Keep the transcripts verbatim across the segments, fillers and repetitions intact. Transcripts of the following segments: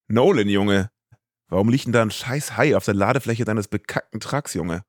Nolan, Junge. Warum liegt denn da ein scheiß Hai auf der Ladefläche deines bekackten Trucks, Junge?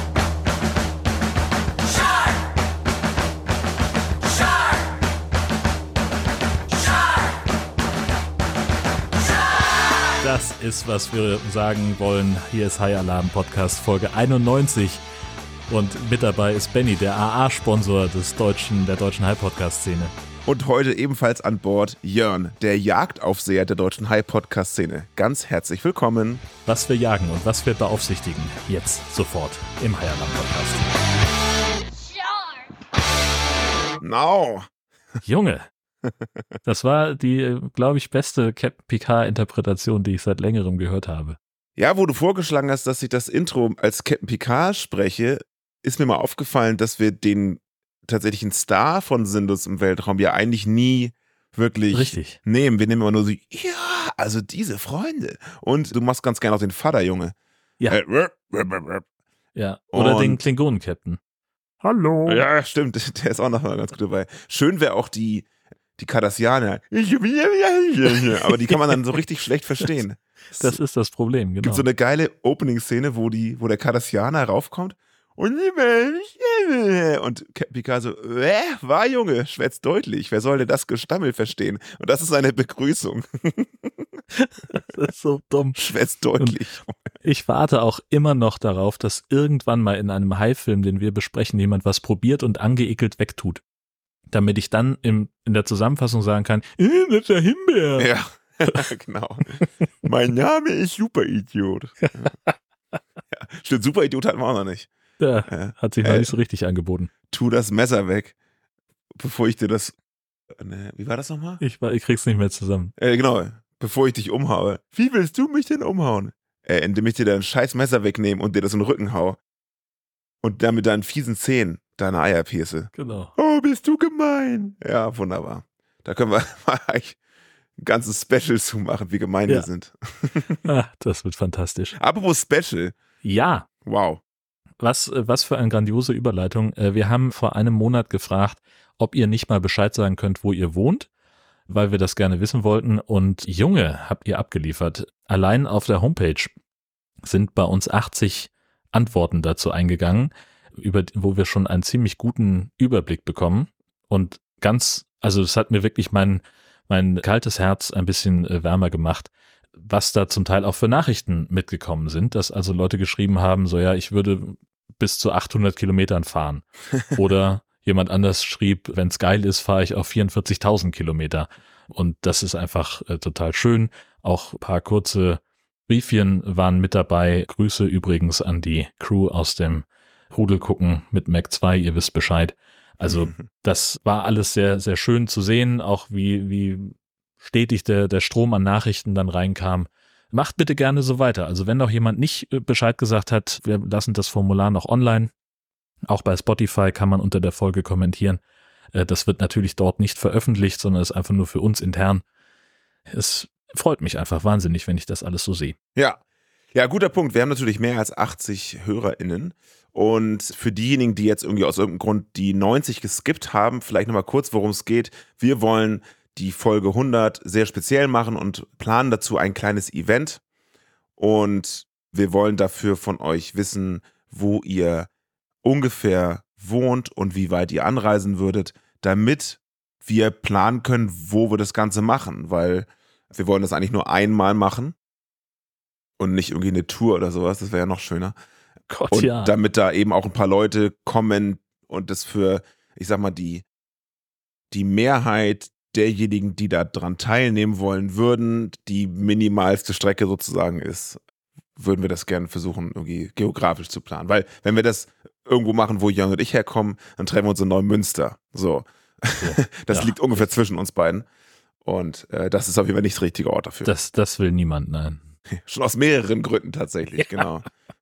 Das ist, was wir sagen wollen. Hier ist High Alarm Podcast Folge einundneunzig. Und mit dabei ist Benny, der A A-Sponsor des deutschen, der deutschen High-Podcast-Szene. Und heute ebenfalls an Bord Jörn, der Jagdaufseher der deutschen High-Podcast-Szene. Ganz herzlich willkommen. Was wir jagen und was wir beaufsichtigen, jetzt sofort im High Alarm Podcast. No. Junge, das war die, glaube ich, beste Captain Picard-Interpretation, die ich seit längerem gehört habe. Ja, wo du vorgeschlagen hast, dass ich das Intro als Captain Picard spreche, ist mir mal aufgefallen, dass wir den tatsächlichen Star von Sindus im Weltraum ja eigentlich nie wirklich Richtig. nehmen. Wir nehmen immer nur so, ja, also diese Freunde. Und du machst ganz gerne auch den Vater, Junge. Ja. Äh, Ja, oder Und- den Klingonen-Captain. Hallo. ja, stimmt, der ist auch noch mal ganz gut dabei. Schön wäre auch die, die Cardassianer. Aber die kann man dann so richtig schlecht verstehen. Das ist das Problem, genau. gibt so eine geile Opening-Szene, wo, die, wo der Cardassianer raufkommt und und Picard so, äh, war Junge, schwätzt deutlich, wer soll denn das Gestammel verstehen? Und das ist seine Begrüßung, Das ist so dumm. schwätzt deutlich. Ich warte auch immer noch darauf, dass irgendwann mal in einem High-Film, den wir besprechen, jemand was probiert und angeekelt wegtut. Damit ich dann im, in der Zusammenfassung sagen kann, äh, das ist der Himbeer. Ja, genau. Mein Name ist Superidiot. Ja, stimmt, Superidiot hatten wir auch noch nicht. Ja, Ja. hat sich noch Äh, nicht so richtig angeboten. Tu das Messer weg, bevor ich dir das, ne, wie war das nochmal? Ich, war, ich krieg's nicht mehr zusammen. Äh, genau, bevor ich dich umhaue. Wie willst du mich denn umhauen? Äh, indem ich dir dein scheiß Messer wegnehme und dir das in den Rücken hau. Und dann mit deinen fiesen Zähnen deine Eier pierce. Genau. Oh, bist du gemein. Ja, wunderbar. Da können wir mal eigentlich ein ganzes Special zu machen, wie gemein Ja. wir sind. Ah, das wird fantastisch. Apropos Special. Ja, Wow. was, äh, was für eine grandiose Überleitung. Äh, Wir haben vor einem Monat gefragt, ob ihr nicht mal Bescheid sagen könnt, wo ihr wohnt, weil wir das gerne wissen wollten. Und Junge, habt ihr abgeliefert. Allein auf der Homepage sind bei uns achtzig Antworten dazu eingegangen, über, wo wir schon einen ziemlich guten Überblick bekommen. Und ganz, also das hat mir wirklich mein, mein kaltes Herz ein bisschen äh, wärmer gemacht, was da zum Teil auch für Nachrichten mitgekommen sind, dass also Leute geschrieben haben, so ja, ich würde bis zu achthundert Kilometern fahren. Oder jemand anders schrieb, wenn es geil ist, fahre ich auf vierundvierzigtausend Kilometer. Und das ist einfach äh, total schön. Auch ein paar kurze Briefchen waren mit dabei. Grüße übrigens an die Crew aus dem Rudel gucken mit Mac zwei, ihr wisst Bescheid. Also das war alles sehr, sehr schön zu sehen, auch wie, wie stetig der, der Strom an Nachrichten dann reinkam. Macht bitte gerne so weiter. Also wenn noch jemand nicht äh, Bescheid gesagt hat, wir lassen das Formular noch online. Auch bei Spotify kann man unter der Folge kommentieren. Äh, Das wird natürlich dort nicht veröffentlicht, sondern ist einfach nur für uns intern. Es freut mich einfach wahnsinnig, wenn ich das alles so sehe. Ja. Ja, guter Punkt. Wir haben natürlich mehr als achtzig HörerInnen. Und für diejenigen, die jetzt irgendwie aus irgendeinem Grund die neunzig geskippt haben, vielleicht nochmal kurz, worum es geht. Wir wollen die Folge hundert sehr speziell machen und planen dazu ein kleines Event. Und wir wollen dafür von euch wissen, wo ihr ungefähr wohnt und wie weit ihr anreisen würdet, damit wir planen können, wo wir das Ganze machen. Weil wir wollen das eigentlich nur einmal machen und nicht irgendwie eine Tour oder sowas. Das wäre ja noch schöner. Gott, Und ja. damit da eben auch ein paar Leute kommen und das für, ich sag mal, die, die Mehrheit derjenigen, die da dran teilnehmen wollen würden, die minimalste Strecke sozusagen ist, würden wir das gerne versuchen, irgendwie geografisch zu planen. Weil wenn wir das irgendwo machen, wo Jörn und ich herkommen, dann treffen wir uns in Neumünster. So. So, Das ja. liegt ungefähr zwischen uns beiden. Und äh, das ist auf jeden Fall nicht der richtige Ort dafür. Das, das will niemand, nein. Schon aus mehreren Gründen tatsächlich, genau.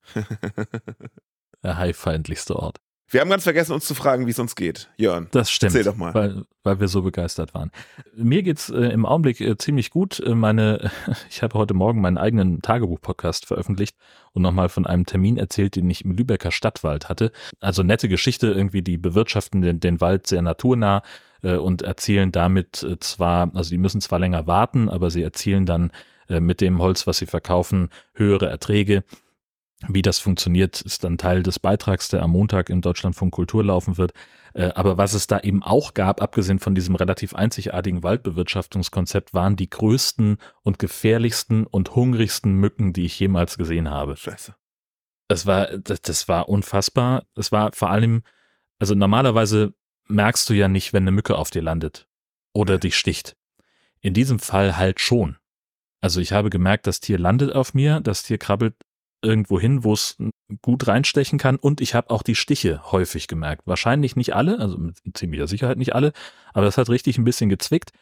Der highfeindlichste Ort. Wir haben ganz vergessen, uns zu fragen, wie es uns geht. Jörn, Das stimmt, erzähl doch mal. Weil, weil wir so begeistert waren. Mir geht's äh, im Augenblick äh, ziemlich gut. Äh, meine, ich habe heute Morgen meinen eigenen Tagebuch-Podcast veröffentlicht und nochmal von einem Termin erzählt, den ich im Lübecker Stadtwald hatte. Also nette Geschichte, irgendwie die bewirtschaften den, den Wald sehr naturnah äh, und erzählen damit äh, zwar, also die müssen zwar länger warten, aber sie erzählen dann äh, mit dem Holz, was sie verkaufen, höhere Erträge. Wie das funktioniert, ist dann Teil des Beitrags, der am Montag im Deutschlandfunk Kultur laufen wird. Aber was es da eben auch gab, abgesehen von diesem relativ einzigartigen Waldbewirtschaftungskonzept, waren die größten und gefährlichsten und hungrigsten Mücken, die ich jemals gesehen habe. Scheiße. Das war, das, das war unfassbar. Es war vor allem, also normalerweise merkst du ja nicht, wenn eine Mücke auf dir landet oder dich sticht. In diesem Fall halt schon. Also ich habe gemerkt, das Tier landet auf mir, das Tier krabbelt irgendwo hin, wo es gut reinstechen kann, und ich habe auch die Stiche häufig gemerkt. Wahrscheinlich nicht alle, also mit ziemlicher Sicherheit nicht alle, aber das hat richtig ein bisschen gezwickt.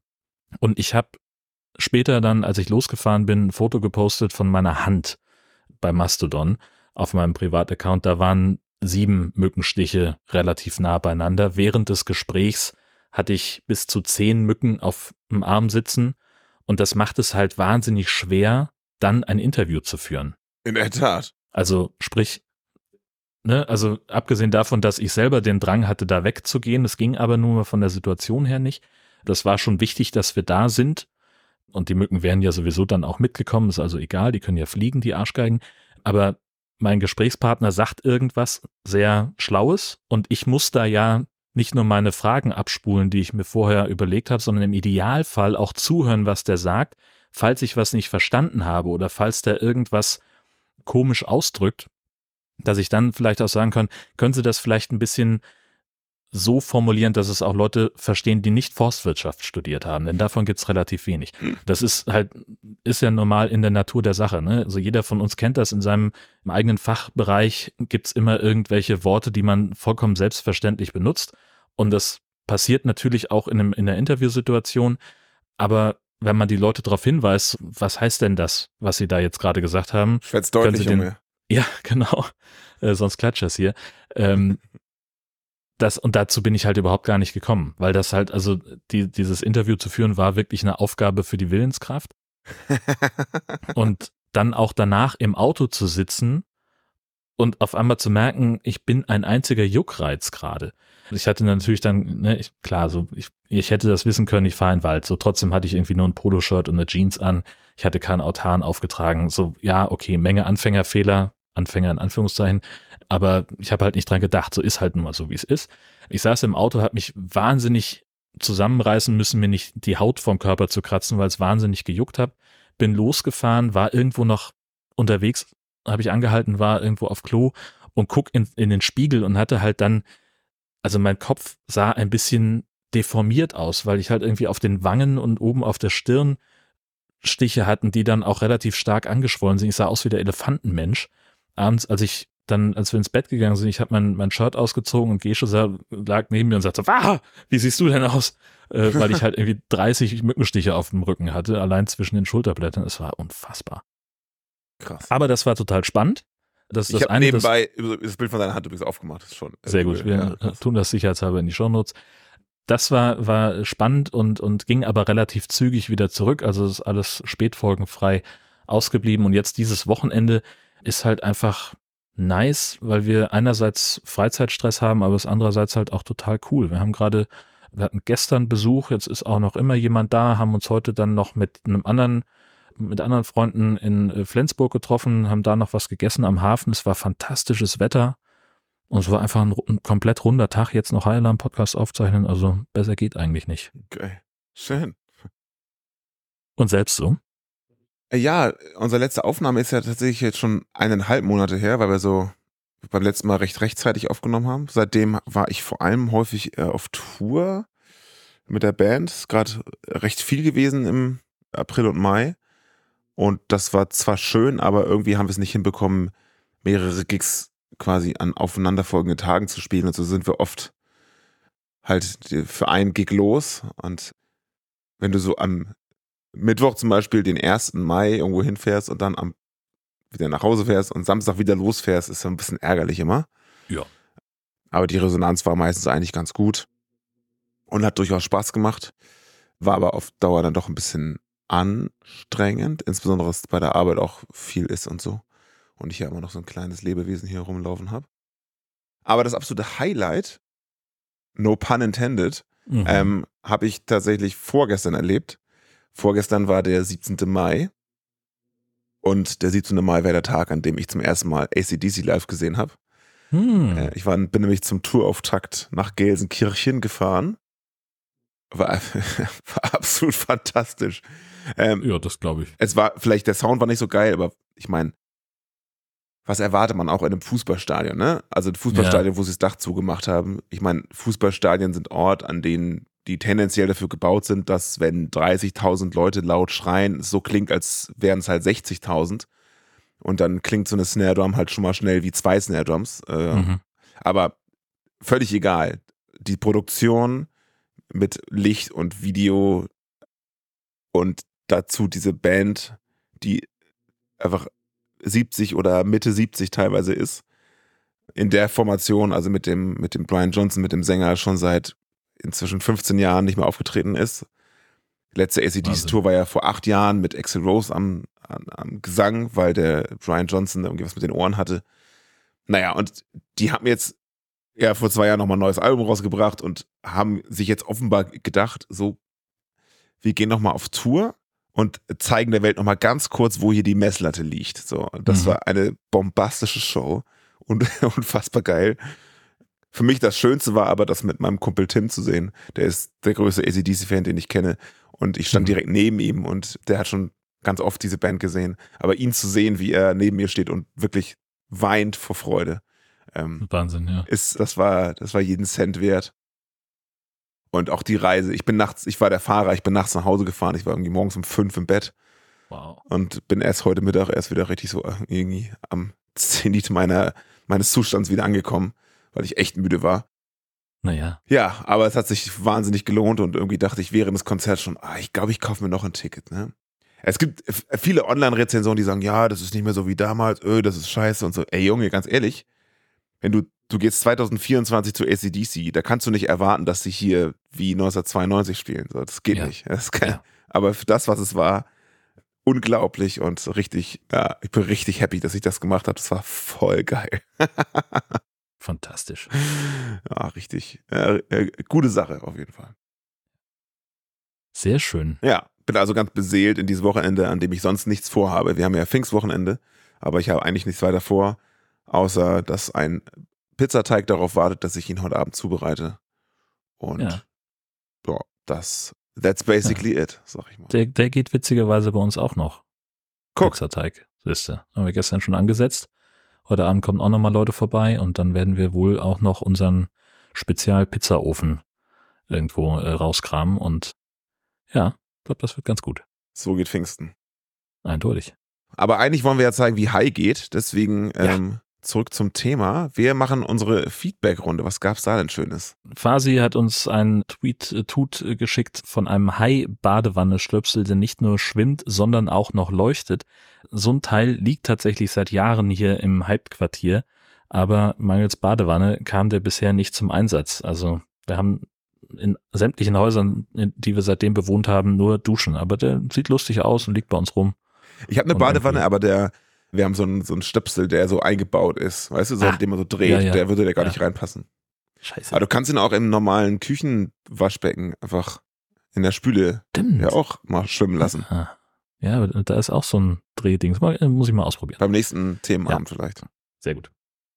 Und ich habe später dann, als ich losgefahren bin, ein Foto gepostet von meiner Hand bei Mastodon auf meinem Privataccount. Da waren sieben Mückenstiche relativ nah beieinander. Während des Gesprächs hatte ich bis zu zehn Mücken auf dem Arm sitzen, und das macht es halt wahnsinnig schwer, dann ein Interview zu führen. In der Tat. Also sprich, ne, also abgesehen davon, dass ich selber den Drang hatte, da wegzugehen, das ging aber nur von der Situation her nicht. Das war schon wichtig, dass wir da sind, und die Mücken wären ja sowieso dann auch mitgekommen, ist also egal, die können ja fliegen, die Arschgeigen, aber mein Gesprächspartner sagt irgendwas sehr Schlaues, und ich muss da ja nicht nur meine Fragen abspulen, die ich mir vorher überlegt habe, sondern im Idealfall auch zuhören, was der sagt, falls ich was nicht verstanden habe oder falls der irgendwas komisch ausdrückt, dass ich dann vielleicht auch sagen kann, können Sie das vielleicht ein bisschen so formulieren, dass es auch Leute verstehen, die nicht Forstwirtschaft studiert haben, denn davon gibt es relativ wenig. Das ist halt, ist ja normal in der Natur der Sache, ne? Also jeder von uns kennt das, in seinem im eigenen Fachbereich gibt es immer irgendwelche Worte, die man vollkommen selbstverständlich benutzt, und das passiert natürlich auch in, einem, in einer Interviewsituation, aber wenn man die Leute darauf hinweist, was heißt denn das, was sie da jetzt gerade gesagt haben? Ich werde es deutlich, den, Junge. Ja, genau, äh, sonst klatscht das hier. Ähm, Das, und dazu bin ich halt überhaupt gar nicht gekommen, weil das halt, also die, dieses Interview zu führen, war wirklich eine Aufgabe für die Willenskraft. Und dann auch danach im Auto zu sitzen und auf einmal zu merken, ich bin ein einziger Juckreiz gerade. Ich hatte natürlich dann, ne, ich, klar, so ich, ich hätte das wissen können, ich fahre in den Wald. So trotzdem hatte ich irgendwie nur ein Poloshirt und eine Jeans an. Ich hatte keinen Autan aufgetragen. So, ja, okay, Menge Anfängerfehler, Anfänger in Anführungszeichen. Aber ich habe halt nicht dran gedacht, so ist halt nun mal so, wie es ist. Ich saß im Auto, habe mich wahnsinnig zusammenreißen müssen, mir nicht die Haut vom Körper zu kratzen, weil es wahnsinnig gejuckt hat. Bin losgefahren, war irgendwo noch unterwegs, habe ich angehalten, war irgendwo auf Klo und guck in, in den Spiegel und hatte halt dann, also mein Kopf sah ein bisschen deformiert aus, weil ich halt irgendwie auf den Wangen und oben auf der Stirn Stiche hatten, die dann auch relativ stark angeschwollen sind. Ich sah aus wie der Elefantenmensch. Abends, als ich dann, als wir ins Bett gegangen sind, ich habe mein, mein Shirt ausgezogen und Gesche lag neben mir und sagte, ah, wie siehst du denn aus? Äh, weil ich halt irgendwie dreißig Mückenstiche auf dem Rücken hatte, allein zwischen den Schulterblättern. Es war unfassbar. Krass. Aber das war total spannend. Das, ich das habe nebenbei das, das Bild von deiner Hand übrigens aufgemacht. Das ist schon sehr gut. Wir ja, tun das sicherheitshalber in die Shownotes. Das war, war spannend und, und ging aber relativ zügig wieder zurück. Also es ist alles spätfolgenfrei ausgeblieben. Und jetzt dieses Wochenende ist halt einfach nice, weil wir einerseits Freizeitstress haben, aber es andererseits halt auch total cool. Wir haben gerade, wir hatten gestern Besuch, jetzt ist auch noch immer jemand da, haben uns heute dann noch mit einem anderen, mit anderen Freunden in Flensburg getroffen, haben da noch was gegessen am Hafen. Es war fantastisches Wetter und es war einfach ein, ein komplett runder Tag, jetzt noch High Alarm Podcast aufzeichnen, also besser geht eigentlich nicht. Okay, schön. Und selbst so? Ja, unsere letzte Aufnahme ist ja tatsächlich jetzt schon eineinhalb Monate her, weil wir so beim letzten Mal recht rechtzeitig aufgenommen haben. Seitdem war ich vor allem häufig äh, auf Tour mit der Band. Ist gerade recht viel gewesen im April und Mai. Und das war zwar schön, aber irgendwie haben wir es nicht hinbekommen, mehrere Gigs quasi an aufeinanderfolgenden Tagen zu spielen. Und so sind wir oft halt für einen Gig los. Und wenn du so am Mittwoch zum Beispiel den ersten Mai irgendwo hinfährst und dann am wieder nach Hause fährst und Samstag wieder losfährst, ist so ein bisschen ärgerlich immer. Ja. Aber die Resonanz war meistens eigentlich ganz gut und hat durchaus Spaß gemacht, war aber auf Dauer dann doch ein bisschen anstrengend, insbesondere dass bei der Arbeit auch viel ist und so und ich ja immer noch so ein kleines Lebewesen hier rumlaufen habe. Aber das absolute Highlight, no pun intended, mhm. ähm, habe ich tatsächlich vorgestern erlebt. Vorgestern war der siebzehnte Mai und der siebzehnte Mai war der Tag, an dem ich zum ersten Mal A C D C live gesehen habe. Hm. Äh, ich war, bin nämlich zum Tourauftakt nach Gelsenkirchen gefahren. War, war absolut fantastisch. Ähm, Ja, das glaube ich. Es war, vielleicht der Sound war nicht so geil, aber ich meine, was erwartet man auch in einem Fußballstadion, ne? Also ein Fußballstadion, ja. wo sie das Dach zugemacht haben. Ich meine, Fußballstadien sind Ort, an denen die tendenziell dafür gebaut sind, dass wenn dreißigtausend Leute laut schreien, es so klingt, als wären es halt sechzigtausend. Und dann klingt so eine Snare Drum halt schon mal schnell wie zwei Snare Drums. Äh, mhm. Aber völlig egal. Die Produktion mit Licht und Video und dazu diese Band, die einfach siebzig oder Mitte siebzig teilweise ist, in der Formation, also mit dem, mit dem Brian Johnson, mit dem Sänger, schon seit inzwischen fünfzehn Jahren nicht mehr aufgetreten ist. Letzte A C D C-Tour war ja vor acht Jahren mit Axl Rose am, am, am Gesang, weil der Brian Johnson irgendwie was mit den Ohren hatte. Naja, und die haben jetzt ja vor zwei Jahren nochmal ein neues Album rausgebracht und haben sich jetzt offenbar gedacht, so, wir gehen nochmal auf Tour und zeigen der Welt nochmal ganz kurz, wo hier die Messlatte liegt. So, das mhm. war eine bombastische Show und unfassbar geil. Für mich das Schönste war aber, das mit meinem Kumpel Tim zu sehen. Der ist der größte A C D C-Fan, den ich kenne. Und ich stand mhm. direkt neben ihm und der hat schon ganz oft diese Band gesehen. Aber ihn zu sehen, wie er neben mir steht und wirklich weint vor Freude. Ähm, Wahnsinn, ja. Ist, das war, das war jeden Cent wert. Und auch die Reise. Ich bin nachts, ich war der Fahrer, ich bin nachts nach Hause gefahren. Ich war irgendwie morgens um fünf im Bett. Wow. Und bin erst heute Mittag erst wieder richtig so irgendwie am Zenit meiner, meines Zustands wieder angekommen, weil ich echt müde war. Naja. Ja, aber es hat sich wahnsinnig gelohnt und irgendwie dachte ich während des Konzerts schon, ah, ich glaube, ich kaufe mir noch ein Ticket, ne? Es gibt viele Online-Rezensionen, die sagen, ja, das ist nicht mehr so wie damals, öh, das ist scheiße und so. Ey Junge, ganz ehrlich, wenn du, du gehst zwanzig vierundzwanzig zu A C D C, da kannst du nicht erwarten, dass sie hier wie neunzehnhundertzweiundneunzig spielen. So, das geht ja. nicht. Das kann, ja. Aber für das, was es war, unglaublich und richtig, ja, ich bin richtig happy, dass ich das gemacht habe. Das war voll geil. Fantastisch. Ja, richtig. Äh, äh, gute Sache auf jeden Fall. Sehr schön. Ja, bin also ganz beseelt in dieses Wochenende, an dem ich sonst nichts vorhabe. Wir haben ja Pfingstwochenende, aber ich habe eigentlich nichts weiter vor, außer dass ein Pizzateig darauf wartet, dass ich ihn heute Abend zubereite. Und ja, ja das, that's basically ja. it, sag ich mal. Der, der geht witzigerweise bei uns auch noch. Guck. Pizzateig, siehst du. Haben wir gestern schon angesetzt. Heute Abend kommen auch nochmal Leute vorbei und dann werden wir wohl auch noch unseren Spezial-Pizzaofen irgendwo äh, rauskramen und ja, ich glaube, das wird ganz gut. So geht Pfingsten. Eindeutig. Aber eigentlich wollen wir ja zeigen, wie High geht, deswegen ja. ähm, zurück zum Thema. Wir machen unsere Feedback-Runde. Was gab's da denn Schönes? Fasi hat uns einen Tweet-Tut geschickt von einem Hai-Badewanne-Stöpsel, der nicht nur schwimmt, sondern auch noch leuchtet. So ein Teil liegt tatsächlich seit Jahren hier im Hauptquartier, aber mangels Badewanne kam der bisher nicht zum Einsatz. Also wir haben in sämtlichen Häusern, die wir seitdem bewohnt haben, nur Duschen. Aber der sieht lustig aus und liegt bei uns rum. Ich habe eine und Badewanne, aber der wir haben so einen, so einen Stöpsel, der so eingebaut ist, weißt du, so, ah, den man so dreht, ja, ja. der würde da gar ja. nicht reinpassen. Scheiße. Aber du kannst ihn auch im normalen Küchenwaschbecken einfach in der Spüle Stimmt. ja auch mal schwimmen lassen. Aha. Ja, aber da ist auch so ein Drehding. Muss ich mal ausprobieren. Beim nächsten Themenabend ja. vielleicht. Sehr gut.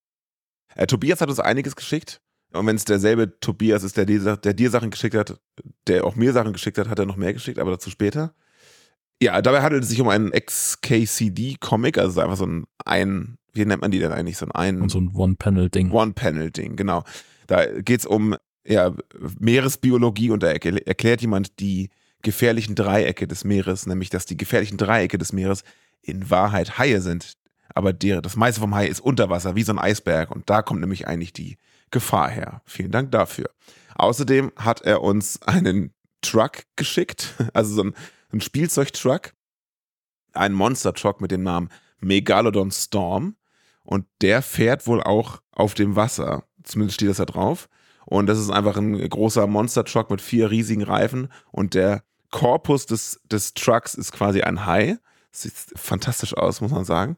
Äh, Tobias hat uns einiges geschickt. Und wenn es derselbe Tobias ist, der dir, der dir Sachen geschickt hat, der auch mir Sachen geschickt hat, hat er noch mehr geschickt, aber dazu später. Ja, dabei handelt es sich um einen X K C D-Comic, also einfach so ein, ein, wie nennt man die denn eigentlich? So ein, ein Und so ein One-Panel-Ding. One-Panel-Ding, genau. Da geht es um ja, Meeresbiologie und da erklärt jemand die gefährlichen Dreiecke des Meeres, nämlich dass die gefährlichen Dreiecke des Meeres in Wahrheit Haie sind. Aber die, das meiste vom Hai ist unter Wasser, wie so ein Eisberg. Und da kommt nämlich eigentlich die Gefahr her. Vielen Dank dafür. Außerdem hat er uns einen Truck geschickt, also so ein ein Spielzeugtruck, ein Monster-Truck mit dem Namen Megalodon Storm und der fährt wohl auch auf dem Wasser, zumindest steht das da drauf und das ist einfach ein großer Monster-Truck mit vier riesigen Reifen und der Korpus des, des Trucks ist quasi ein Hai, das sieht fantastisch aus, muss man sagen,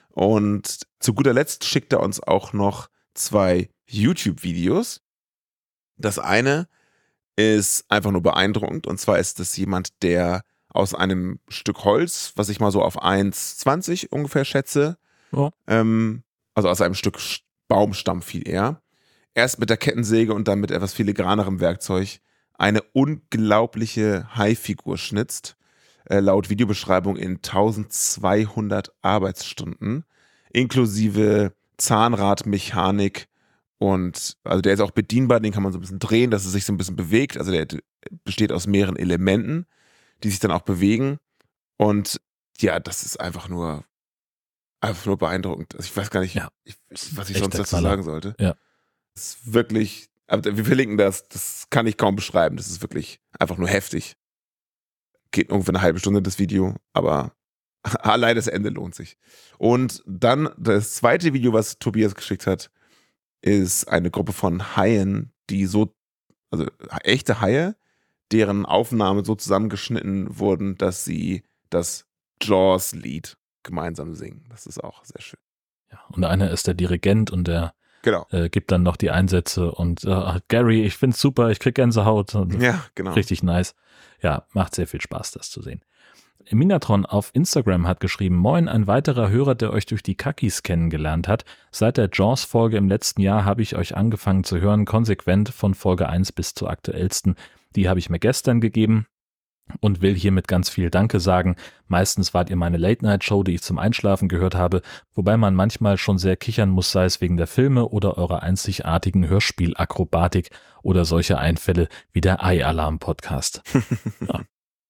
und zu guter Letzt schickt er uns auch noch zwei YouTube-Videos. Das eine ist einfach nur beeindruckend und zwar ist das jemand, der aus einem Stück Holz, was ich mal so auf eins zwanzig ungefähr schätze. Oh. Ähm, also aus einem Stück Baumstamm viel eher. Erst mit der Kettensäge und dann mit etwas filigranerem Werkzeug eine unglaubliche Haifigur schnitzt. Äh, laut Videobeschreibung in eintausendzweihundert Arbeitsstunden, inklusive Zahnradmechanik und also der ist auch bedienbar, den kann man so ein bisschen drehen, dass es sich so ein bisschen bewegt. Also der besteht aus mehreren Elementen, die sich dann auch bewegen. Und ja, das ist einfach nur einfach nur beeindruckend. Also ich weiß gar nicht, Ja. ich, was ich Echter sonst dazu Knaller. sagen sollte. Ja. Das ist wirklich, aber wir verlinken das, das kann ich kaum beschreiben. Das ist wirklich einfach nur heftig. Geht ungefähr eine halbe Stunde das Video, aber allein das Ende lohnt sich. Und dann das zweite Video, was Tobias geschickt hat, ist eine Gruppe von Haien, die so, also echte Haie, deren Aufnahmen so zusammengeschnitten wurden, dass sie das Jaws-Lied gemeinsam singen. Das ist auch sehr schön. Ja, und einer ist der Dirigent und der Genau. äh, gibt dann noch die Einsätze und äh, Gary, ich find's super, ich krieg Gänsehaut. Und Ja, genau. Richtig nice. Ja, macht sehr viel Spaß, das zu sehen. Minatron auf Instagram hat geschrieben, moin, ein weiterer Hörer, der euch durch die Kakis kennengelernt hat. Seit der Jaws-Folge im letzten Jahr habe ich euch angefangen zu hören, konsequent von Folge eins bis zur aktuellsten. Die habe ich mir gestern gegeben und will hiermit ganz viel Danke sagen. Meistens wart ihr meine Late-Night-Show, die ich zum Einschlafen gehört habe, wobei man manchmal schon sehr kichern muss, sei es wegen der Filme oder eurer einzigartigen Hörspielakrobatik oder solche Einfälle wie der Ei-Alarm-Podcast. Ja.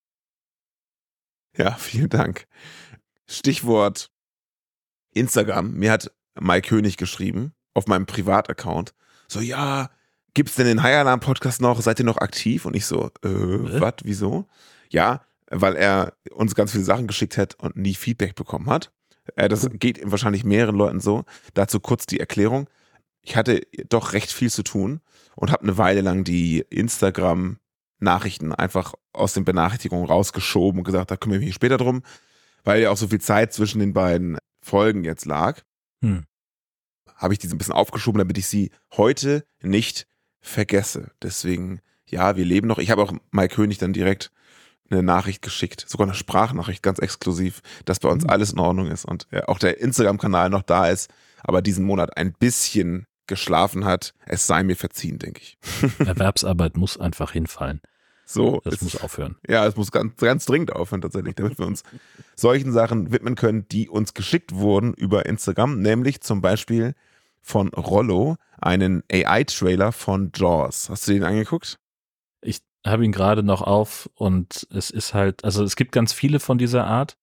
Ja, vielen Dank. Stichwort Instagram. Mir hat Mike König geschrieben auf meinem Privataccount. So, ja, gibt's denn den High-Alarm-Podcast noch? Seid ihr noch aktiv? Und ich so, äh, Äh? was, wieso? Ja, weil er uns ganz viele Sachen geschickt hat und nie Feedback bekommen hat. Äh, das geht wahrscheinlich mehreren Leuten so. Dazu kurz die Erklärung. Ich hatte doch recht viel zu tun und habe eine Weile lang die Instagram-Nachrichten einfach aus den Benachrichtigungen rausgeschoben und gesagt, da kümmere ich mich später drum, weil ja auch so viel Zeit zwischen den beiden Folgen jetzt lag. Hm. Habe ich die so ein bisschen aufgeschoben, damit ich sie heute nicht vergesse. Deswegen, ja, wir leben noch. Ich habe auch Mike König dann direkt eine Nachricht geschickt, sogar eine Sprachnachricht, ganz exklusiv, dass bei uns alles in Ordnung ist und ja, auch der Instagram-Kanal noch da ist, aber diesen Monat ein bisschen geschlafen hat. Es sei mir verziehen, denke ich. Erwerbsarbeit muss einfach hinfallen. So, Das es, muss aufhören. Ja, es muss ganz, ganz dringend aufhören tatsächlich, damit wir uns solchen Sachen widmen können, die uns geschickt wurden über Instagram, nämlich zum Beispiel von Rollo, einen A I-Trailer von Jaws. Hast du den angeguckt? Ich habe ihn gerade noch auf und es ist halt, also es gibt ganz viele von dieser Art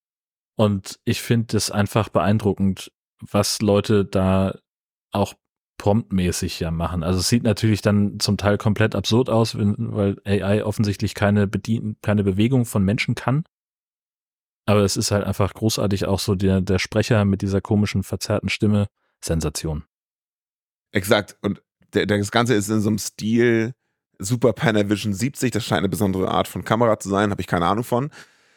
und ich finde es einfach beeindruckend, was Leute da auch promptmäßig ja machen. Also es sieht natürlich dann zum Teil komplett absurd aus, wenn, weil A I offensichtlich keine, Bedien keine Bewegung von Menschen kann. Aber es ist halt einfach großartig auch so der, der Sprecher mit dieser komischen, verzerrten Stimme. Sensation. Exakt. Und der, das Ganze ist in so einem Stil Super Panavision siebzig. Das scheint eine besondere Art von Kamera zu sein, habe ich keine Ahnung von.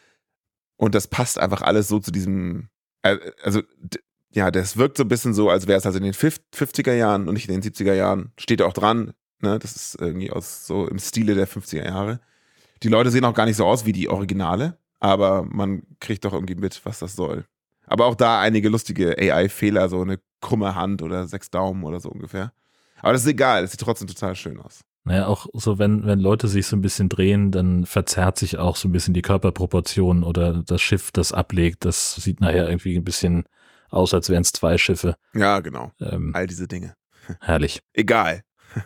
Und das passt einfach alles so zu diesem, also ja, das wirkt so ein bisschen so, als wäre es also in den fünfziger Jahren und nicht in den siebziger Jahren. Steht auch dran, ne? Das ist irgendwie aus so im Stile der fünfziger Jahre. Die Leute sehen auch gar nicht so aus wie die Originale, aber man kriegt doch irgendwie mit, was das soll. Aber auch da einige lustige A I-Fehler, so eine krumme Hand oder sechs Daumen oder so ungefähr. Aber das ist egal, das sieht trotzdem total schön aus. Naja, auch so, wenn, wenn Leute sich so ein bisschen drehen, dann verzerrt sich auch so ein bisschen die Körperproportion oder das Schiff, das ablegt. Das sieht nachher irgendwie ein bisschen aus, als wären es zwei Schiffe. Ja, genau. Ähm, All diese Dinge. herrlich. Egal.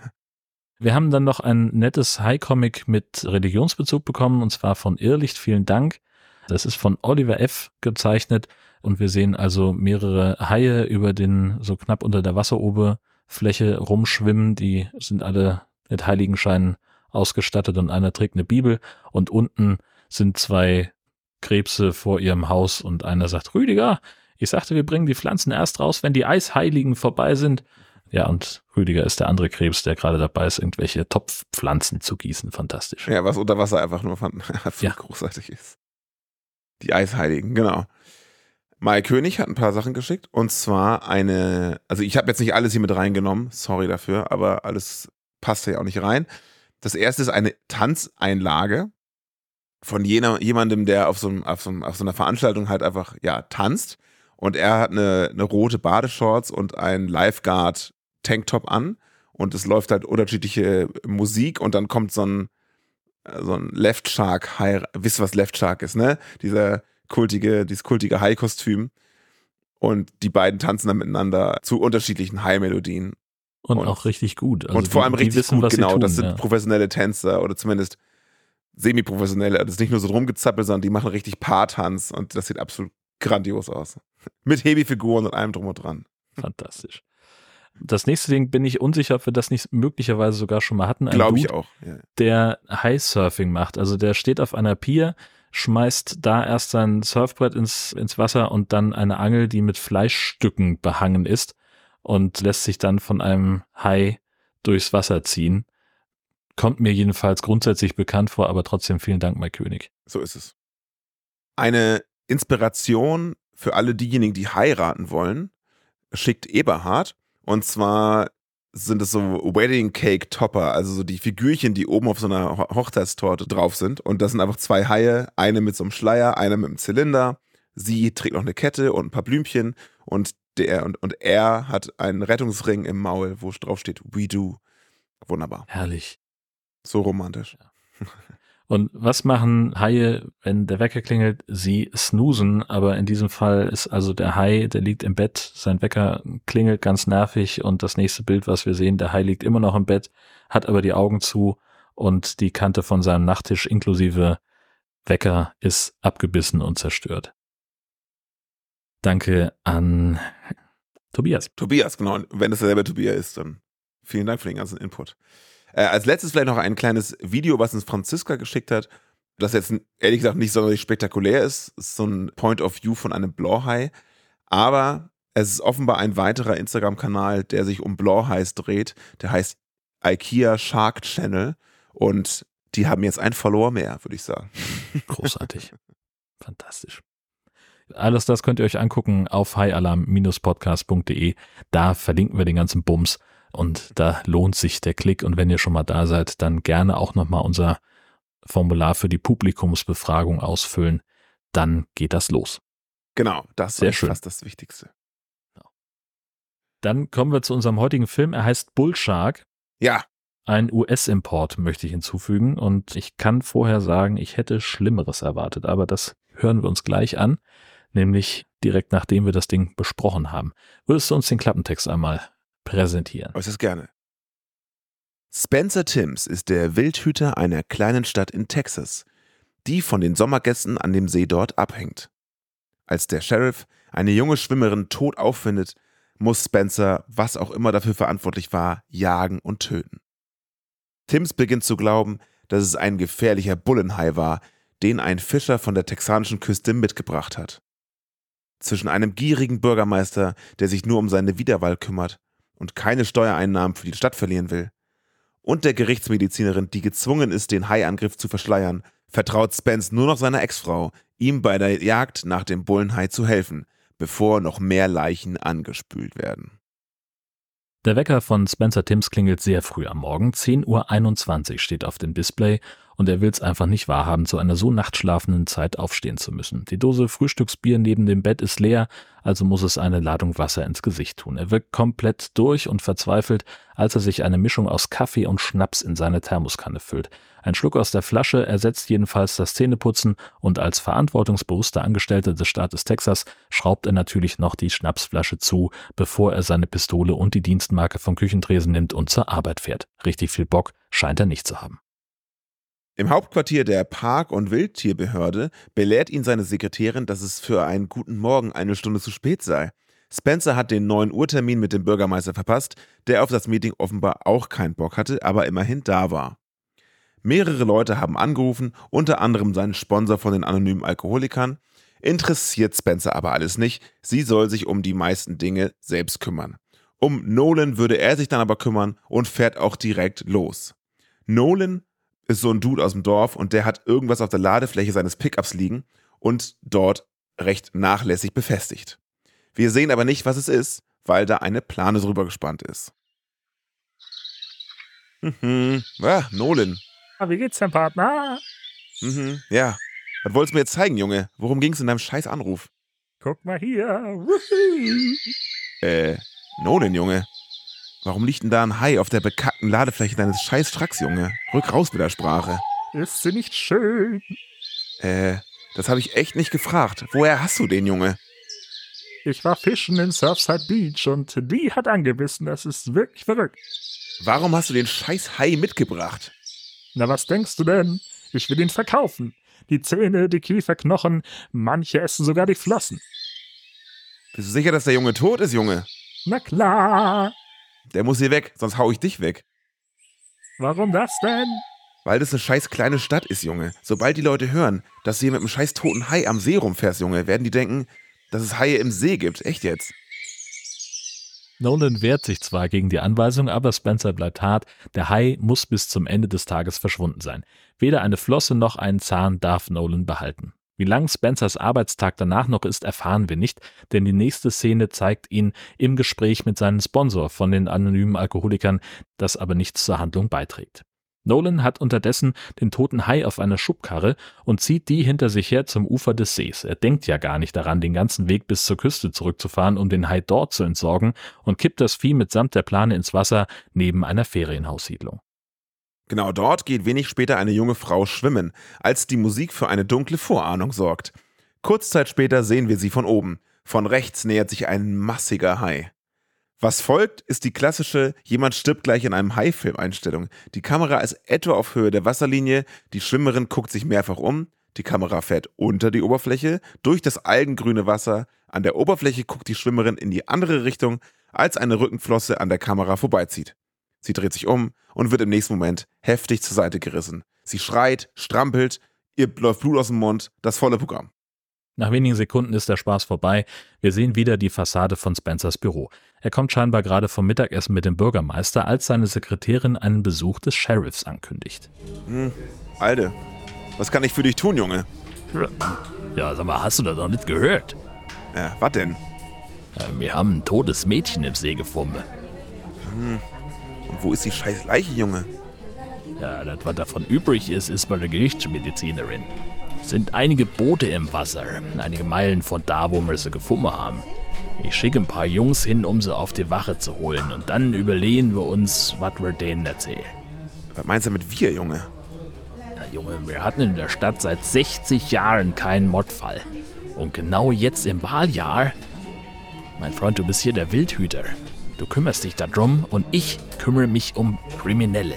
Wir haben dann noch ein nettes High-Comic mit Religionsbezug bekommen, und zwar von Irrlicht. Vielen Dank. Das ist von Oliver F. gezeichnet und wir sehen also mehrere Haie über den, so knapp unter der Wasseroberfläche rumschwimmen. Die sind alle mit Heiligenscheinen ausgestattet und einer trägt eine Bibel und unten sind zwei Krebse vor ihrem Haus und einer sagt, Rüdiger, ich sagte, wir bringen die Pflanzen erst raus, wenn die Eisheiligen vorbei sind. Ja, und Rüdiger ist der andere Krebs, der gerade dabei ist, irgendwelche Topfpflanzen zu gießen. Fantastisch. Ja, was unter Wasser einfach nur fand, ja. großartig ist. Die Eisheiligen, genau. Mai König hat ein paar Sachen geschickt und zwar eine, also ich habe jetzt nicht alles hier mit reingenommen, sorry dafür, aber alles passt ja auch nicht rein. Das erste ist eine Tanzeinlage von jener, jemandem, der auf so, einem, auf, so einem, auf so einer Veranstaltung halt einfach, ja, tanzt. Und er hat eine, eine rote Badeshorts und ein Lifeguard-Tanktop an. Und es läuft halt unterschiedliche Musik und dann kommt so ein, so ein Left Shark Hai. Wisst ihr, was Left Shark ist, ne? Dieser kultige, dieses kultige Hai-Kostüm. Und die beiden tanzen dann miteinander zu unterschiedlichen Hai-Melodien. Und, und auch richtig gut. Also und vor die, allem die richtig wissen, gut, was genau. sie tun, Das sind ja. professionelle Tänzer oder zumindest semi-professionelle. Das ist nicht nur so rumgezappelt, sondern die machen richtig Paartanz und das sieht absolut grandios aus. Mit Hebi-Figuren und allem drum und dran. Fantastisch. Das nächste Ding bin ich unsicher, ob wir das nicht möglicherweise sogar schon mal hatten. Ein Glaube ich Dude, auch. Ja. der High-Surfing macht. Also der steht auf einer Pier, schmeißt da erst sein Surfbrett ins, ins Wasser und dann eine Angel, die mit Fleischstücken behangen ist und lässt sich dann von einem Hai durchs Wasser ziehen. Kommt mir jedenfalls grundsätzlich bekannt vor, aber trotzdem vielen Dank, mein König. So ist es. Eine Inspiration für alle diejenigen, die heiraten wollen, schickt Eberhard. Und zwar sind es so Wedding Cake Topper, also so die Figürchen, die oben auf so einer Ho- Hochzeitstorte drauf sind. Und das sind einfach zwei Haie, eine mit so einem Schleier, eine mit einem Zylinder. Sie trägt noch eine Kette und ein paar Blümchen. Und der und, und er hat einen Rettungsring im Maul, wo drauf steht We Do. Wunderbar. Herrlich. So romantisch. Und was machen Haie, wenn der Wecker klingelt? Sie snoosen, aber in diesem Fall ist also der Hai, der liegt im Bett, sein Wecker klingelt ganz nervig und das nächste Bild, was wir sehen, der Hai liegt immer noch im Bett, hat aber die Augen zu und die Kante von seinem Nachttisch inklusive Wecker ist abgebissen und zerstört. Danke an Tobias. Tobias, genau. Und wenn es derselbe Tobias ist, dann vielen Dank für den ganzen Input. Äh, als letztes vielleicht noch ein kleines Video, was uns Franziska geschickt hat, das jetzt ehrlich gesagt nicht sonderlich spektakulär ist. Es ist so ein Point of View von einem Blauhai. Aber es ist offenbar ein weiterer Instagram-Kanal, der sich um Blauhais dreht. Der heißt IKEA Shark Channel. Und die haben jetzt einen Follower mehr, würde ich sagen. Großartig. Fantastisch. Alles das könnt ihr euch angucken auf highalarm Bindestrich podcast punkt de. Da verlinken wir den ganzen Bums und da lohnt sich der Klick. Und wenn ihr schon mal da seid, dann gerne auch nochmal unser Formular für die Publikumsbefragung ausfüllen. Dann geht das los. Genau, das Sehr ist schön. fast das Wichtigste. Dann kommen wir zu unserem heutigen Film. Er heißt Bullshark. Ja, Ein U S-Import möchte ich hinzufügen. Und ich kann vorher sagen, ich hätte Schlimmeres erwartet. Aber das hören wir uns gleich an. Nämlich direkt nachdem wir das Ding besprochen haben. Würdest du uns den Klappentext einmal präsentieren? äußerst gerne. Spencer Timms ist der Wildhüter einer kleinen Stadt in Texas, die von den Sommergästen an dem See dort abhängt. Als der Sheriff eine junge Schwimmerin tot auffindet, muss Spencer, was auch immer dafür verantwortlich war, jagen und töten. Timms beginnt zu glauben, dass es ein gefährlicher Bullenhai war, den ein Fischer von der texanischen Küste mitgebracht hat. Zwischen einem gierigen Bürgermeister, der sich nur um seine Wiederwahl kümmert und keine Steuereinnahmen für die Stadt verlieren will, und der Gerichtsmedizinerin, die gezwungen ist, den Haiangriff zu verschleiern, vertraut Spence nur noch seiner Ex-Frau, ihm bei der Jagd nach dem Bullenhai zu helfen, bevor noch mehr Leichen angespült werden. Der Wecker von Spencer Timms klingelt sehr früh am Morgen. zehn Uhr einundzwanzig steht auf dem Display und er will es einfach nicht wahrhaben, zu einer so nachtschlafenden Zeit aufstehen zu müssen. Die Dose Frühstücksbier neben dem Bett ist leer, also muss es eine Ladung Wasser ins Gesicht tun. Er wirkt komplett durch und verzweifelt, als er sich eine Mischung aus Kaffee und Schnaps in seine Thermoskanne füllt. Ein Schluck aus der Flasche ersetzt jedenfalls das Zähneputzen und als verantwortungsbewusster Angestellter des Staates Texas schraubt er natürlich noch die Schnapsflasche zu, bevor er seine Pistole und die Dienstmarke vom Küchentresen nimmt und zur Arbeit fährt. Richtig viel Bock scheint er nicht zu haben. Im Hauptquartier der Park- und Wildtierbehörde belehrt ihn seine Sekretärin, dass es für einen guten Morgen eine Stunde zu spät sei. Spencer hat den neun Uhr Termin mit dem Bürgermeister verpasst, der auf das Meeting offenbar auch keinen Bock hatte, aber immerhin da war. Mehrere Leute haben angerufen, unter anderem seinen Sponsor von den anonymen Alkoholikern. Interessiert Spencer aber alles nicht, sie soll sich um die meisten Dinge selbst kümmern. Um Nolan würde er sich dann aber kümmern und fährt auch direkt los. Nolan ist so ein Dude aus dem Dorf und der hat irgendwas auf der Ladefläche seines Pickups liegen und dort recht nachlässig befestigt. Wir sehen aber nicht, was es ist, weil da eine Plane drüber gespannt ist. Mhm. Ah, Nolan. Wie geht's deinem Partner? Mhm, ja. Was wolltest du mir jetzt zeigen, Junge? Worum ging's in deinem scheiß Anruf? Guck mal hier. Wuhu. Äh, Nolan, Junge. Warum liegt denn da ein Hai auf der bekackten Ladefläche deines scheiß Trucks, Junge? Rück raus mit der Sprache. Ist sie nicht schön? Äh, das habe ich echt nicht gefragt. Woher hast du den, Junge? Ich war fischen in Surfside Beach und die hat angebissen. Das ist wirklich verrückt. Warum hast du den scheiß Hai mitgebracht? Na, was denkst du denn? Ich will ihn verkaufen. Die Zähne, die Kieferknochen, manche essen sogar die Flossen. Bist du sicher, dass der Junge tot ist, Junge? Na klar. Der muss hier weg, sonst hau ich dich weg. Warum das denn? Weil das eine scheiß kleine Stadt ist, Junge. Sobald die Leute hören, dass du hier mit einem scheiß toten Hai am See rumfährst, Junge, werden die denken, dass es Haie im See gibt. Echt jetzt? Nolan wehrt sich zwar gegen die Anweisung, aber Spencer bleibt hart. Der Hai muss bis zum Ende des Tages verschwunden sein. Weder eine Flosse noch einen Zahn darf Nolan behalten. Wie lang Spencers Arbeitstag danach noch ist, erfahren wir nicht, denn die nächste Szene zeigt ihn im Gespräch mit seinem Sponsor von den anonymen Alkoholikern, das aber nichts zur Handlung beiträgt. Nolan hat unterdessen den toten Hai auf einer Schubkarre und zieht die hinter sich her zum Ufer des Sees. Er denkt ja gar nicht daran, den ganzen Weg bis zur Küste zurückzufahren, um den Hai dort zu entsorgen, und kippt das Vieh mitsamt der Plane ins Wasser neben einer Ferienhaussiedlung. Genau dort geht wenig später eine junge Frau schwimmen, als die Musik für eine dunkle Vorahnung sorgt. Kurz Zeit später sehen wir sie von oben. Von rechts nähert sich ein massiger Hai. Was folgt, ist die klassische Jemand stirbt gleich in einem Hai-Film-Einstellung. Die Kamera ist etwa auf Höhe der Wasserlinie, die Schwimmerin guckt sich mehrfach um, die Kamera fährt unter die Oberfläche, durch das algengrüne Wasser, an der Oberfläche guckt die Schwimmerin in die andere Richtung, als eine Rückenflosse an der Kamera vorbeizieht. Sie dreht sich um und wird im nächsten Moment heftig zur Seite gerissen. Sie schreit, strampelt, ihr läuft Blut aus dem Mund, das volle Programm. Nach wenigen Sekunden ist der Spaß vorbei. Wir sehen wieder die Fassade von Spencers Büro. Er kommt scheinbar gerade vom Mittagessen mit dem Bürgermeister, als seine Sekretärin einen Besuch des Sheriffs ankündigt. Hm, Alter, was kann ich für dich tun, Junge? Ja, sag mal, hast du das noch nicht gehört? Ja, was denn? Ja, wir haben ein totes Mädchen im See gefunden. Hm, und wo ist die scheiß Leiche, Junge? Ja, das, was davon übrig ist, ist bei der Gerichtsmedizinerin. Es sind einige Boote im Wasser, einige Meilen von da, wo wir sie gefunden haben. Ich schicke ein paar Jungs hin, um sie auf die Wache zu holen, und dann überlegen wir uns, was wir denen erzählen. Was meinst du mit wir, Junge? Ja, Junge, wir hatten in der Stadt seit sechzig Jahren keinen Mordfall. Und genau jetzt im Wahljahr... Mein Freund, du bist hier der Wildhüter. Du kümmerst dich darum und ich kümmere mich um Kriminelle.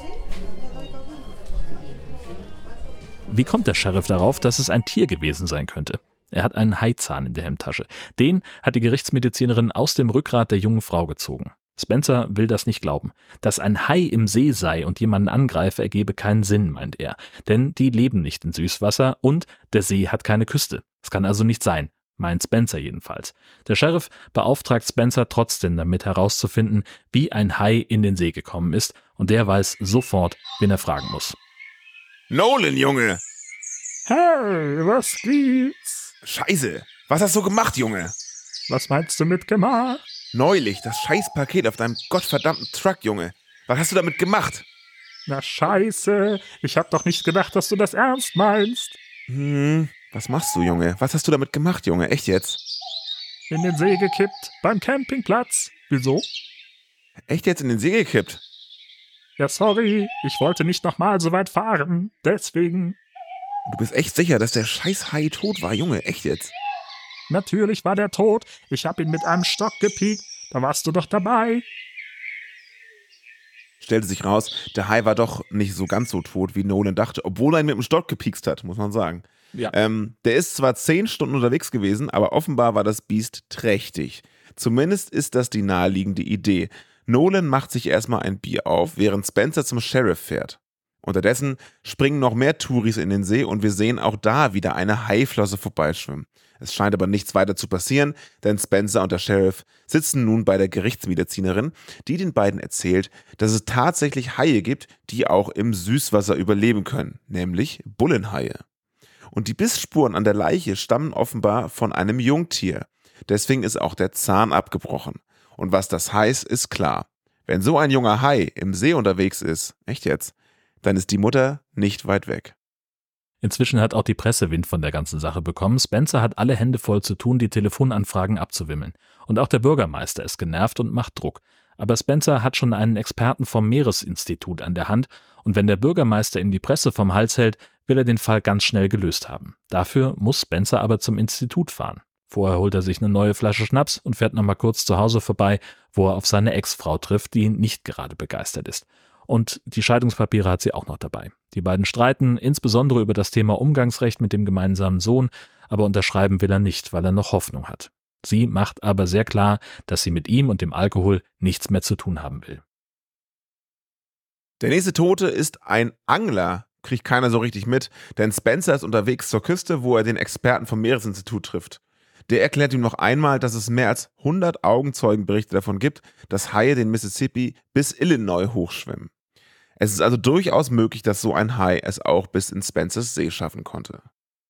Wie kommt der Sheriff darauf, dass es ein Tier gewesen sein könnte? Er hat einen Haizahn in der Hemdtasche. Den hat die Gerichtsmedizinerin aus dem Rückgrat der jungen Frau gezogen. Spencer will das nicht glauben. Dass ein Hai im See sei und jemanden angreife, ergebe keinen Sinn, meint er. Denn die leben nicht in Süßwasser und der See hat keine Küste. Es kann also nicht sein, meint Spencer jedenfalls. Der Sheriff beauftragt Spencer trotzdem damit herauszufinden, wie ein Hai in den See gekommen ist, und der weiß sofort, wen er fragen muss. Nolan, Junge! Hey, was gibt's? Scheiße, was hast du gemacht, Junge? Was meinst du mit gemacht? Neulich, das scheiß Paket auf deinem gottverdammten Truck, Junge. Was hast du damit gemacht? Na scheiße, ich hab doch nicht gedacht, dass du das ernst meinst. Hm, was machst du, Junge? Was hast du damit gemacht, Junge? Echt jetzt? In den See gekippt, beim Campingplatz. Wieso? Echt jetzt in den See gekippt? Ja, sorry, ich wollte nicht nochmal so weit fahren, deswegen. Du bist echt sicher, dass der scheiß Hai tot war, Junge? Echt jetzt? Natürlich war der tot, ich hab ihn mit einem Stock gepiekt, da warst du doch dabei. Stellte sich raus, der Hai war doch nicht so ganz so tot, wie Nolan dachte, obwohl er ihn mit dem Stock gepiekst hat, muss man sagen. Ja. Ähm, der ist zwar zehn Stunden unterwegs gewesen, aber offenbar war das Biest trächtig. Zumindest ist das die naheliegende Idee. Nolan macht sich erstmal ein Bier auf, während Spencer zum Sheriff fährt. Unterdessen springen noch mehr Touris in den See und wir sehen auch da wieder eine Haiflosse vorbeischwimmen. Es scheint aber nichts weiter zu passieren, denn Spencer und der Sheriff sitzen nun bei der Gerichtsmedizinerin, die den beiden erzählt, dass es tatsächlich Haie gibt, die auch im Süßwasser überleben können, nämlich Bullenhaie. Und die Bissspuren an der Leiche stammen offenbar von einem Jungtier. Deswegen ist auch der Zahn abgebrochen. Und was das heißt, ist klar. Wenn so ein junger Hai im See unterwegs ist, echt jetzt, dann ist die Mutter nicht weit weg. Inzwischen hat auch die Presse Wind von der ganzen Sache bekommen. Spencer hat alle Hände voll zu tun, die Telefonanfragen abzuwimmeln. Und auch der Bürgermeister ist genervt und macht Druck. Aber Spencer hat schon einen Experten vom Meeresinstitut an der Hand und wenn der Bürgermeister ihm die Presse vom Hals hält, will er den Fall ganz schnell gelöst haben. Dafür muss Spencer aber zum Institut fahren. Vorher holt er sich eine neue Flasche Schnaps und fährt nochmal kurz zu Hause vorbei, wo er auf seine Ex-Frau trifft, die nicht gerade begeistert ist. Und die Scheidungspapiere hat sie auch noch dabei. Die beiden streiten, insbesondere über das Thema Umgangsrecht mit dem gemeinsamen Sohn, aber unterschreiben will er nicht, weil er noch Hoffnung hat. Sie macht aber sehr klar, dass sie mit ihm und dem Alkohol nichts mehr zu tun haben will. Der nächste Tote ist ein Angler, kriegt keiner so richtig mit, denn Spencer ist unterwegs zur Küste, wo er den Experten vom Meeresinstitut trifft. Der erklärt ihm noch einmal, dass es mehr als hundert Augenzeugenberichte davon gibt, dass Haie den Mississippi bis Illinois hochschwimmen. Es ist also durchaus möglich, dass so ein Hai es auch bis in Spencers See schaffen konnte.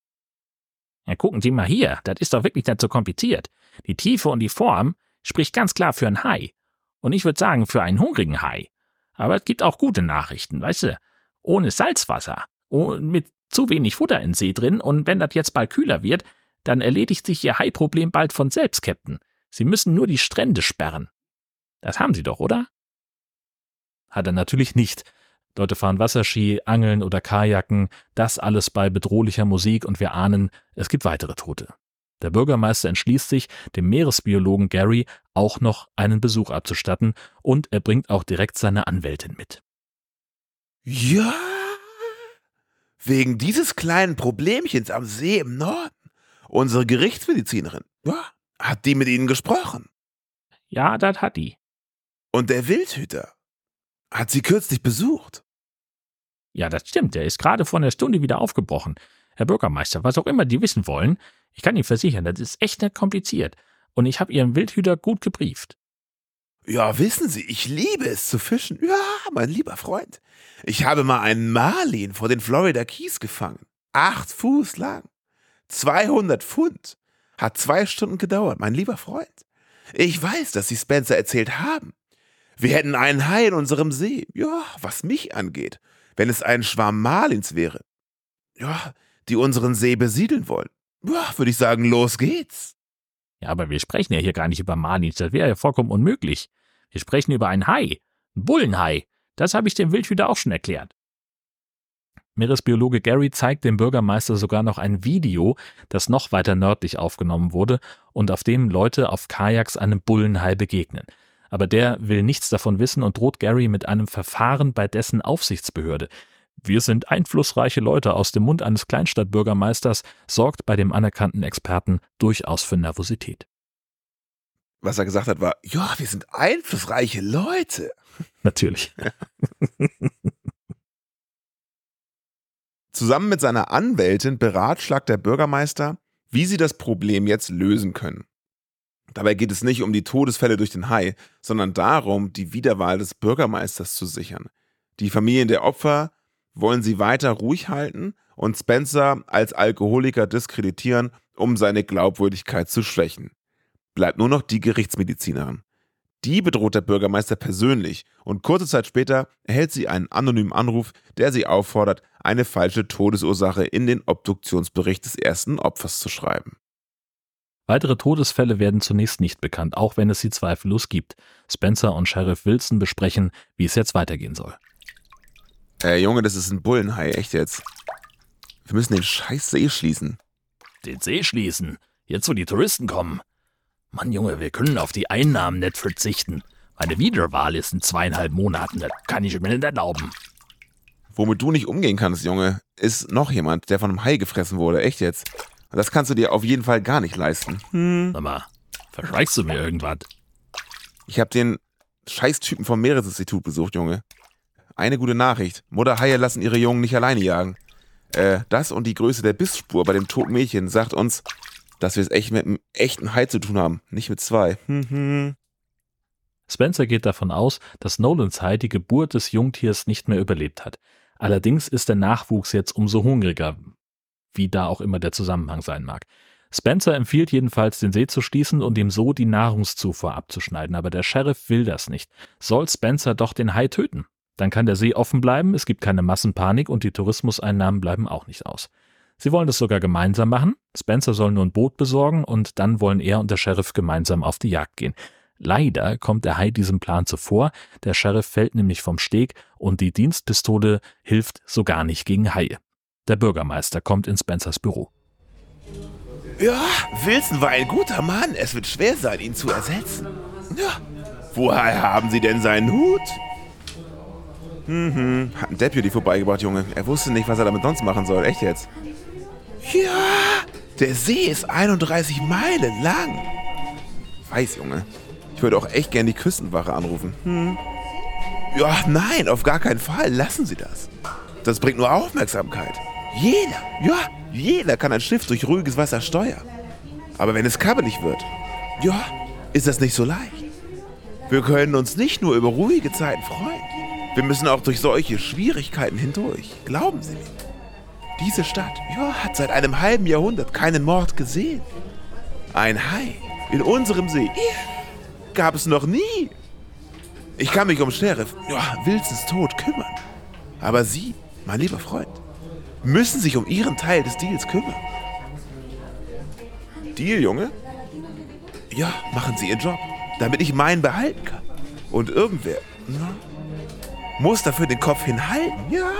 Ja, gucken Sie mal hier, das ist doch wirklich nicht so kompliziert. Die Tiefe und die Form spricht ganz klar für einen Hai. Und ich würde sagen, für einen hungrigen Hai. Aber es gibt auch gute Nachrichten, weißt du. Ohne Salzwasser und mit zu wenig Futter in See drin und wenn das jetzt bald kühler wird, dann erledigt sich Ihr Hai-Problem bald von selbst, Captain. Sie müssen nur die Strände sperren. Das haben Sie doch, oder? Hat er natürlich nicht. Leute fahren Wasserski, angeln oder Kajaken, das alles bei bedrohlicher Musik und wir ahnen, es gibt weitere Tote. Der Bürgermeister entschließt sich, dem Meeresbiologen Gary auch noch einen Besuch abzustatten und er bringt auch direkt seine Anwältin mit. Ja, wegen dieses kleinen Problemchens am See im Norden. Unsere Gerichtsmedizinerin, ja, hat die mit Ihnen gesprochen? Ja, das hat die. Und der Wildhüter hat sie kürzlich besucht? Ja, das stimmt, der ist gerade vor einer Stunde wieder aufgebrochen. Herr Bürgermeister, was auch immer die wissen wollen, ich kann Ihnen versichern, das ist echt nicht kompliziert. Und ich habe Ihren Wildhüter gut gebrieft. Ja, wissen Sie, ich liebe es zu fischen. Ja, mein lieber Freund. Ich habe mal einen Marlin vor den Florida Keys gefangen. Acht Fuß lang. zweihundert Pfund. Hat zwei Stunden gedauert, mein lieber Freund. Ich weiß, dass Sie Spencer erzählt haben. Wir hätten einen Hai in unserem See. Ja, was mich angeht. Wenn es ein Schwarm Marlins wäre. Ja, die unseren See besiedeln wollen. Ja, würde ich sagen, los geht's. Ja, aber wir sprechen ja hier gar nicht über Marlins, das wäre ja vollkommen unmöglich. Wir sprechen über einen Hai, einen Bullenhai. Das habe ich dem Wildhüter auch schon erklärt. Meeresbiologe Gary zeigt dem Bürgermeister sogar noch ein Video, das noch weiter nördlich aufgenommen wurde und auf dem Leute auf Kajaks einem Bullenhai begegnen. Aber der will nichts davon wissen und droht Gary mit einem Verfahren bei dessen Aufsichtsbehörde. Wir sind einflussreiche Leute aus dem Mund eines Kleinstadtbürgermeisters, sorgt bei dem anerkannten Experten durchaus für Nervosität. Was er gesagt hat war, ja, wir sind einflussreiche Leute. Natürlich. Zusammen mit seiner Anwältin beratschlagt der Bürgermeister, wie sie das Problem jetzt lösen können. Dabei geht es nicht um die Todesfälle durch den Hai, sondern darum, die Wiederwahl des Bürgermeisters zu sichern. Die Familien der Opfer wollen sie weiter ruhig halten und Spencer als Alkoholiker diskreditieren, um seine Glaubwürdigkeit zu schwächen. Bleibt nur noch die Gerichtsmedizinerin. Die bedroht der Bürgermeister persönlich und kurze Zeit später erhält sie einen anonymen Anruf, der sie auffordert, eine falsche Todesursache in den Obduktionsbericht des ersten Opfers zu schreiben. Weitere Todesfälle werden zunächst nicht bekannt, auch wenn es sie zweifellos gibt. Spencer und Sheriff Wilson besprechen, wie es jetzt weitergehen soll. Äh, Junge, das ist ein Bullenhai, echt jetzt. Wir müssen den scheiß See schließen. Den See schließen? Jetzt, wo die Touristen kommen? Mann, Junge, wir können auf die Einnahmen nicht verzichten. Meine Wiederwahl ist in zweieinhalb Monaten, das kann ich mir nicht erlauben. Womit du nicht umgehen kannst, Junge, ist noch jemand, der von einem Hai gefressen wurde, echt jetzt. Und das kannst du dir auf jeden Fall gar nicht leisten. Hm. Sag mal, verschweigst du mir irgendwas? Ich hab den Scheißtypen vom Meeresinstitut besucht, Junge. Eine gute Nachricht. Mutterhaie lassen ihre Jungen nicht alleine jagen. Äh, das und die Größe der Bissspur bei dem toten Mädchen sagt uns, dass wir es echt mit einem echten Hai zu tun haben, nicht mit zwei. Hm, Spencer geht davon aus, dass Nolans Hai die Geburt des Jungtiers nicht mehr überlebt hat. Allerdings ist der Nachwuchs jetzt umso hungriger, wie da auch immer der Zusammenhang sein mag. Spencer empfiehlt jedenfalls, den See zu schließen und ihm so die Nahrungszufuhr abzuschneiden, aber der Sheriff will das nicht. Soll Spencer doch den Hai töten? Dann kann der See offen bleiben, es gibt keine Massenpanik und die Tourismuseinnahmen bleiben auch nicht aus. Sie wollen das sogar gemeinsam machen. Spencer soll nur ein Boot besorgen und dann wollen er und der Sheriff gemeinsam auf die Jagd gehen. Leider kommt der Hai diesem Plan zuvor. Der Sheriff fällt nämlich vom Steg und die Dienstpistole hilft so gar nicht gegen Haie. Der Bürgermeister kommt in Spencers Büro. Ja, Wilson war ein guter Mann. Es wird schwer sein, ihn zu ersetzen. Ja, woher haben Sie denn seinen Hut? Mhm, hat ein Deputy vorbeigebracht, Junge. Er wusste nicht, was er damit sonst machen soll. Echt jetzt? Ja, der See ist einunddreißig Meilen lang. Weiß, Junge. Ich würde auch echt gern die Küstenwache anrufen. Hm. Ja, nein, auf gar keinen Fall. Lassen Sie das. Das bringt nur Aufmerksamkeit. Jeder, ja, jeder kann ein Schiff durch ruhiges Wasser steuern. Aber wenn es kabbelig wird, ja, ist das nicht so leicht. Wir können uns nicht nur über ruhige Zeiten freuen. Wir müssen auch durch solche Schwierigkeiten hindurch. Glauben Sie mir. Diese Stadt, ja, hat seit einem halben Jahrhundert keinen Mord gesehen. Ein Hai in unserem See, ja, gab es noch nie. Ich kann mich um Sheriff, ja, Wilsons Tod kümmern. Aber Sie, mein lieber Freund, müssen sich um Ihren Teil des Deals kümmern. Deal, Junge? Ja, machen Sie Ihren Job, damit ich meinen behalten kann. Und irgendwer, na, muss dafür den Kopf hinhalten, ja.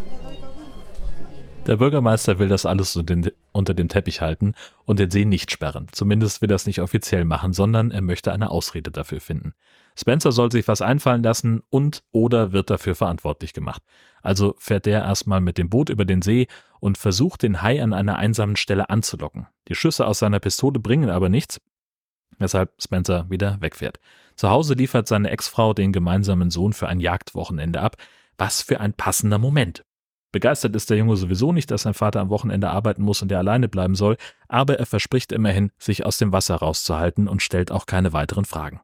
Der Bürgermeister will das alles unter dem Teppich halten und den See nicht sperren. Zumindest will er es nicht offiziell machen, sondern er möchte eine Ausrede dafür finden. Spencer soll sich was einfallen lassen und oder wird dafür verantwortlich gemacht. Also fährt der erstmal mit dem Boot über den See und versucht, den Hai an einer einsamen Stelle anzulocken. Die Schüsse aus seiner Pistole bringen aber nichts, weshalb Spencer wieder wegfährt. Zu Hause liefert seine Ex-Frau den gemeinsamen Sohn für ein Jagdwochenende ab. Was für ein passender Moment. Begeistert ist der Junge sowieso nicht, dass sein Vater am Wochenende arbeiten muss und er alleine bleiben soll, aber er verspricht immerhin, sich aus dem Wasser rauszuhalten und stellt auch keine weiteren Fragen.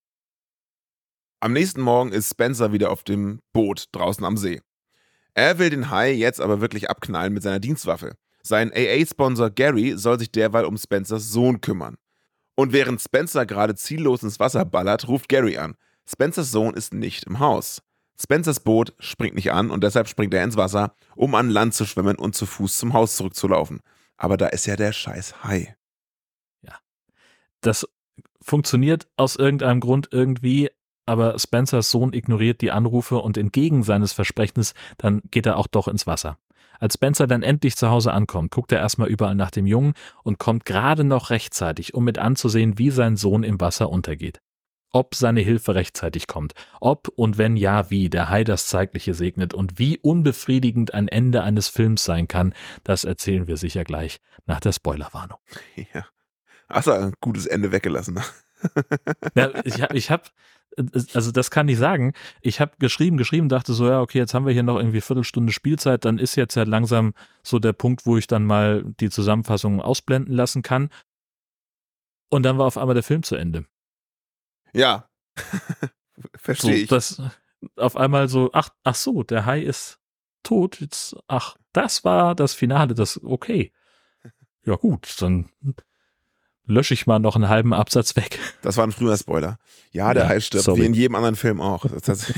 Am nächsten Morgen ist Spencer wieder auf dem Boot draußen am See. Er will den Hai jetzt aber wirklich abknallen mit seiner Dienstwaffe. Sein A A-Sponsor Gary soll sich derweil um Spencers Sohn kümmern. Und während Spencer gerade ziellos ins Wasser ballert, ruft Gary an. Spencers Sohn ist nicht im Haus. Spencers Boot springt nicht an und deshalb springt er ins Wasser, um an Land zu schwimmen und zu Fuß zum Haus zurückzulaufen. Aber da ist ja der scheiß Hai. Ja, das funktioniert aus irgendeinem Grund irgendwie, aber Spencers Sohn ignoriert die Anrufe und entgegen seines Versprechens, dann geht er auch doch ins Wasser. Als Spencer dann endlich zu Hause ankommt, guckt er erstmal überall nach dem Jungen und kommt gerade noch rechtzeitig, um mit anzusehen, wie sein Sohn im Wasser untergeht. Ob seine Hilfe rechtzeitig kommt, ob und wenn ja, wie der Hai das Zeitliche segnet und wie unbefriedigend ein Ende eines Films sein kann, das erzählen wir sicher gleich nach der Spoilerwarnung. Ja, hast du ein gutes Ende weggelassen. Ja, ich habe, ich hab, also das kann ich sagen, ich habe geschrieben, geschrieben, dachte so, ja, okay, jetzt haben wir hier noch irgendwie Viertelstunde Spielzeit, dann ist jetzt ja langsam so der Punkt, wo ich dann mal die Zusammenfassung ausblenden lassen kann. Und dann war auf einmal der Film zu Ende. Ja, verstehe so, ich. Das auf einmal so, ach, ach so, der Hai ist tot, jetzt, ach, das war das Finale, das, okay. Ja gut, dann lösche ich mal noch einen halben Absatz weg. Das war ein früher Spoiler. Ja, der Ja, Hai stirbt, sorry. wie in jedem anderen Film auch. Das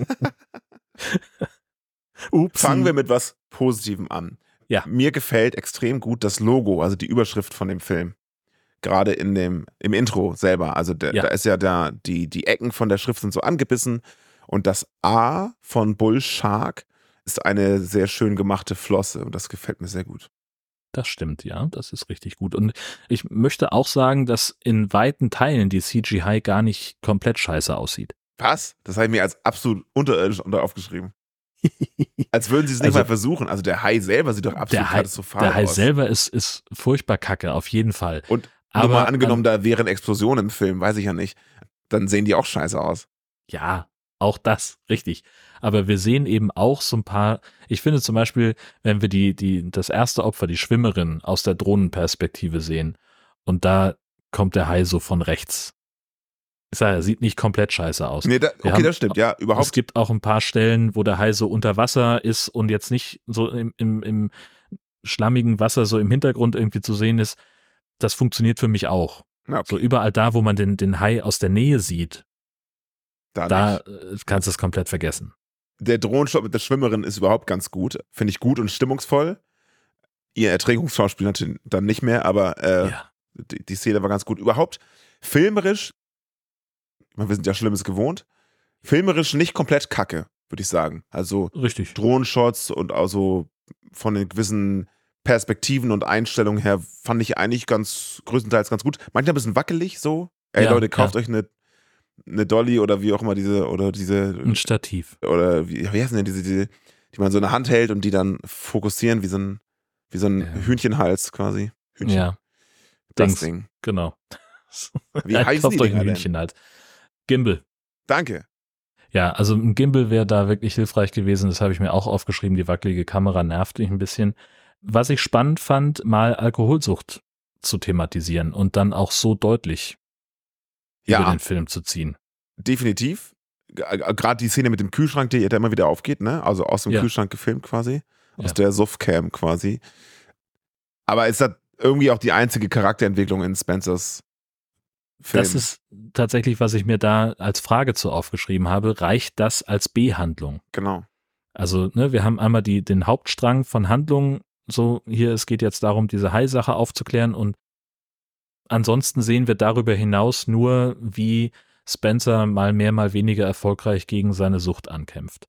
Ups. Fangen wir mit was Positivem an. Ja. Mir gefällt extrem gut das Logo, also die Überschrift von dem Film. Gerade in dem, im Intro selber. Also der, Ja. da ist ja da, die, die Ecken von der Schrift sind so angebissen und das A von Bull Shark ist eine sehr schön gemachte Flosse und das gefällt mir sehr gut. Das stimmt, ja, das ist richtig gut. Und ich möchte auch sagen, dass in weiten Teilen die C G I gar nicht komplett scheiße aussieht. Was? Das habe ich mir als absolut unterirdisch unter aufgeschrieben. Als würden sie es nicht Also, mal versuchen. Also der Hai selber sieht doch absolut Der Hai, katastrophal der Hai aus. selber ist, ist furchtbar kacke, auf jeden Fall. Und Aber nur mal angenommen, an, da wären Explosionen im Film, weiß ich ja nicht, dann sehen die auch scheiße aus. ja, auch das, richtig. Aber wir sehen eben auch so ein paar, ich finde zum Beispiel, wenn wir die, die, das erste Opfer, die Schwimmerin, aus der Drohnenperspektive sehen und da kommt der Hai so von rechts. Ich sage, er sieht nicht komplett scheiße aus. Nee, da, Wir okay, haben- das stimmt, ja, überhaupt. Es gibt auch ein paar Stellen, wo der Hai so unter Wasser ist und jetzt nicht so im, im, im schlammigen Wasser so im Hintergrund irgendwie zu sehen ist. Das funktioniert für mich auch. Na, okay, So überall da, wo man den, den Hai aus der Nähe sieht, da da nicht. äh, kannst du es komplett vergessen. Der Drohnenshot mit der Schwimmerin ist überhaupt ganz gut. Finde ich gut und stimmungsvoll. ihr Erträgungsschauspiel natürlich dann nicht mehr, aber äh, Ja. die, die Szene war ganz gut. Überhaupt filmerisch, wir sind ja Schlimmes gewohnt, filmerisch nicht komplett kacke, würde ich sagen. Also Richtig. Drohnenshots und also von den gewissen Perspektiven und Einstellungen her fand ich eigentlich ganz, größtenteils ganz gut. Manchmal ein bisschen wackelig so. Ey Ja, Leute, kauft ja. euch eine, eine Dolly oder wie auch immer diese, oder diese, Ein Stativ. oder wie, wie heißen denn diese, diese, die man so in der Hand hält und die dann fokussieren wie so ein, wie so ein Ja. Hühnchenhals quasi. Hühnchen. Ja, Das Dings. Ding. genau. Wie Ja, heißen kauft die euch ein Dinger denn? Hühnchen halt. Gimbal. Danke. Ja, also ein Gimbal wäre da wirklich hilfreich gewesen. Das habe ich mir auch aufgeschrieben. Die wackelige Kamera nervt mich ein bisschen. Was ich spannend fand, mal Alkoholsucht zu thematisieren und dann auch so deutlich Ja. über den Film zu ziehen. Definitiv. Gerade die Szene mit dem Kühlschrank, die da immer wieder aufgeht, ne? Also aus dem Ja. Kühlschrank gefilmt quasi. Aus Ja. der Suff-Cam quasi. Aber ist das irgendwie auch die einzige Charakterentwicklung in Spencers Film? Das ist tatsächlich, was ich mir da als Frage zu aufgeschrieben habe. Reicht das als B-Handlung? Genau. Also, ne, wir haben einmal die, den Hauptstrang von Handlungen, so hier, es geht jetzt darum, diese Hai-Sache aufzuklären und ansonsten sehen wir darüber hinaus nur, wie Spencer mal mehr, mal weniger erfolgreich gegen seine Sucht ankämpft.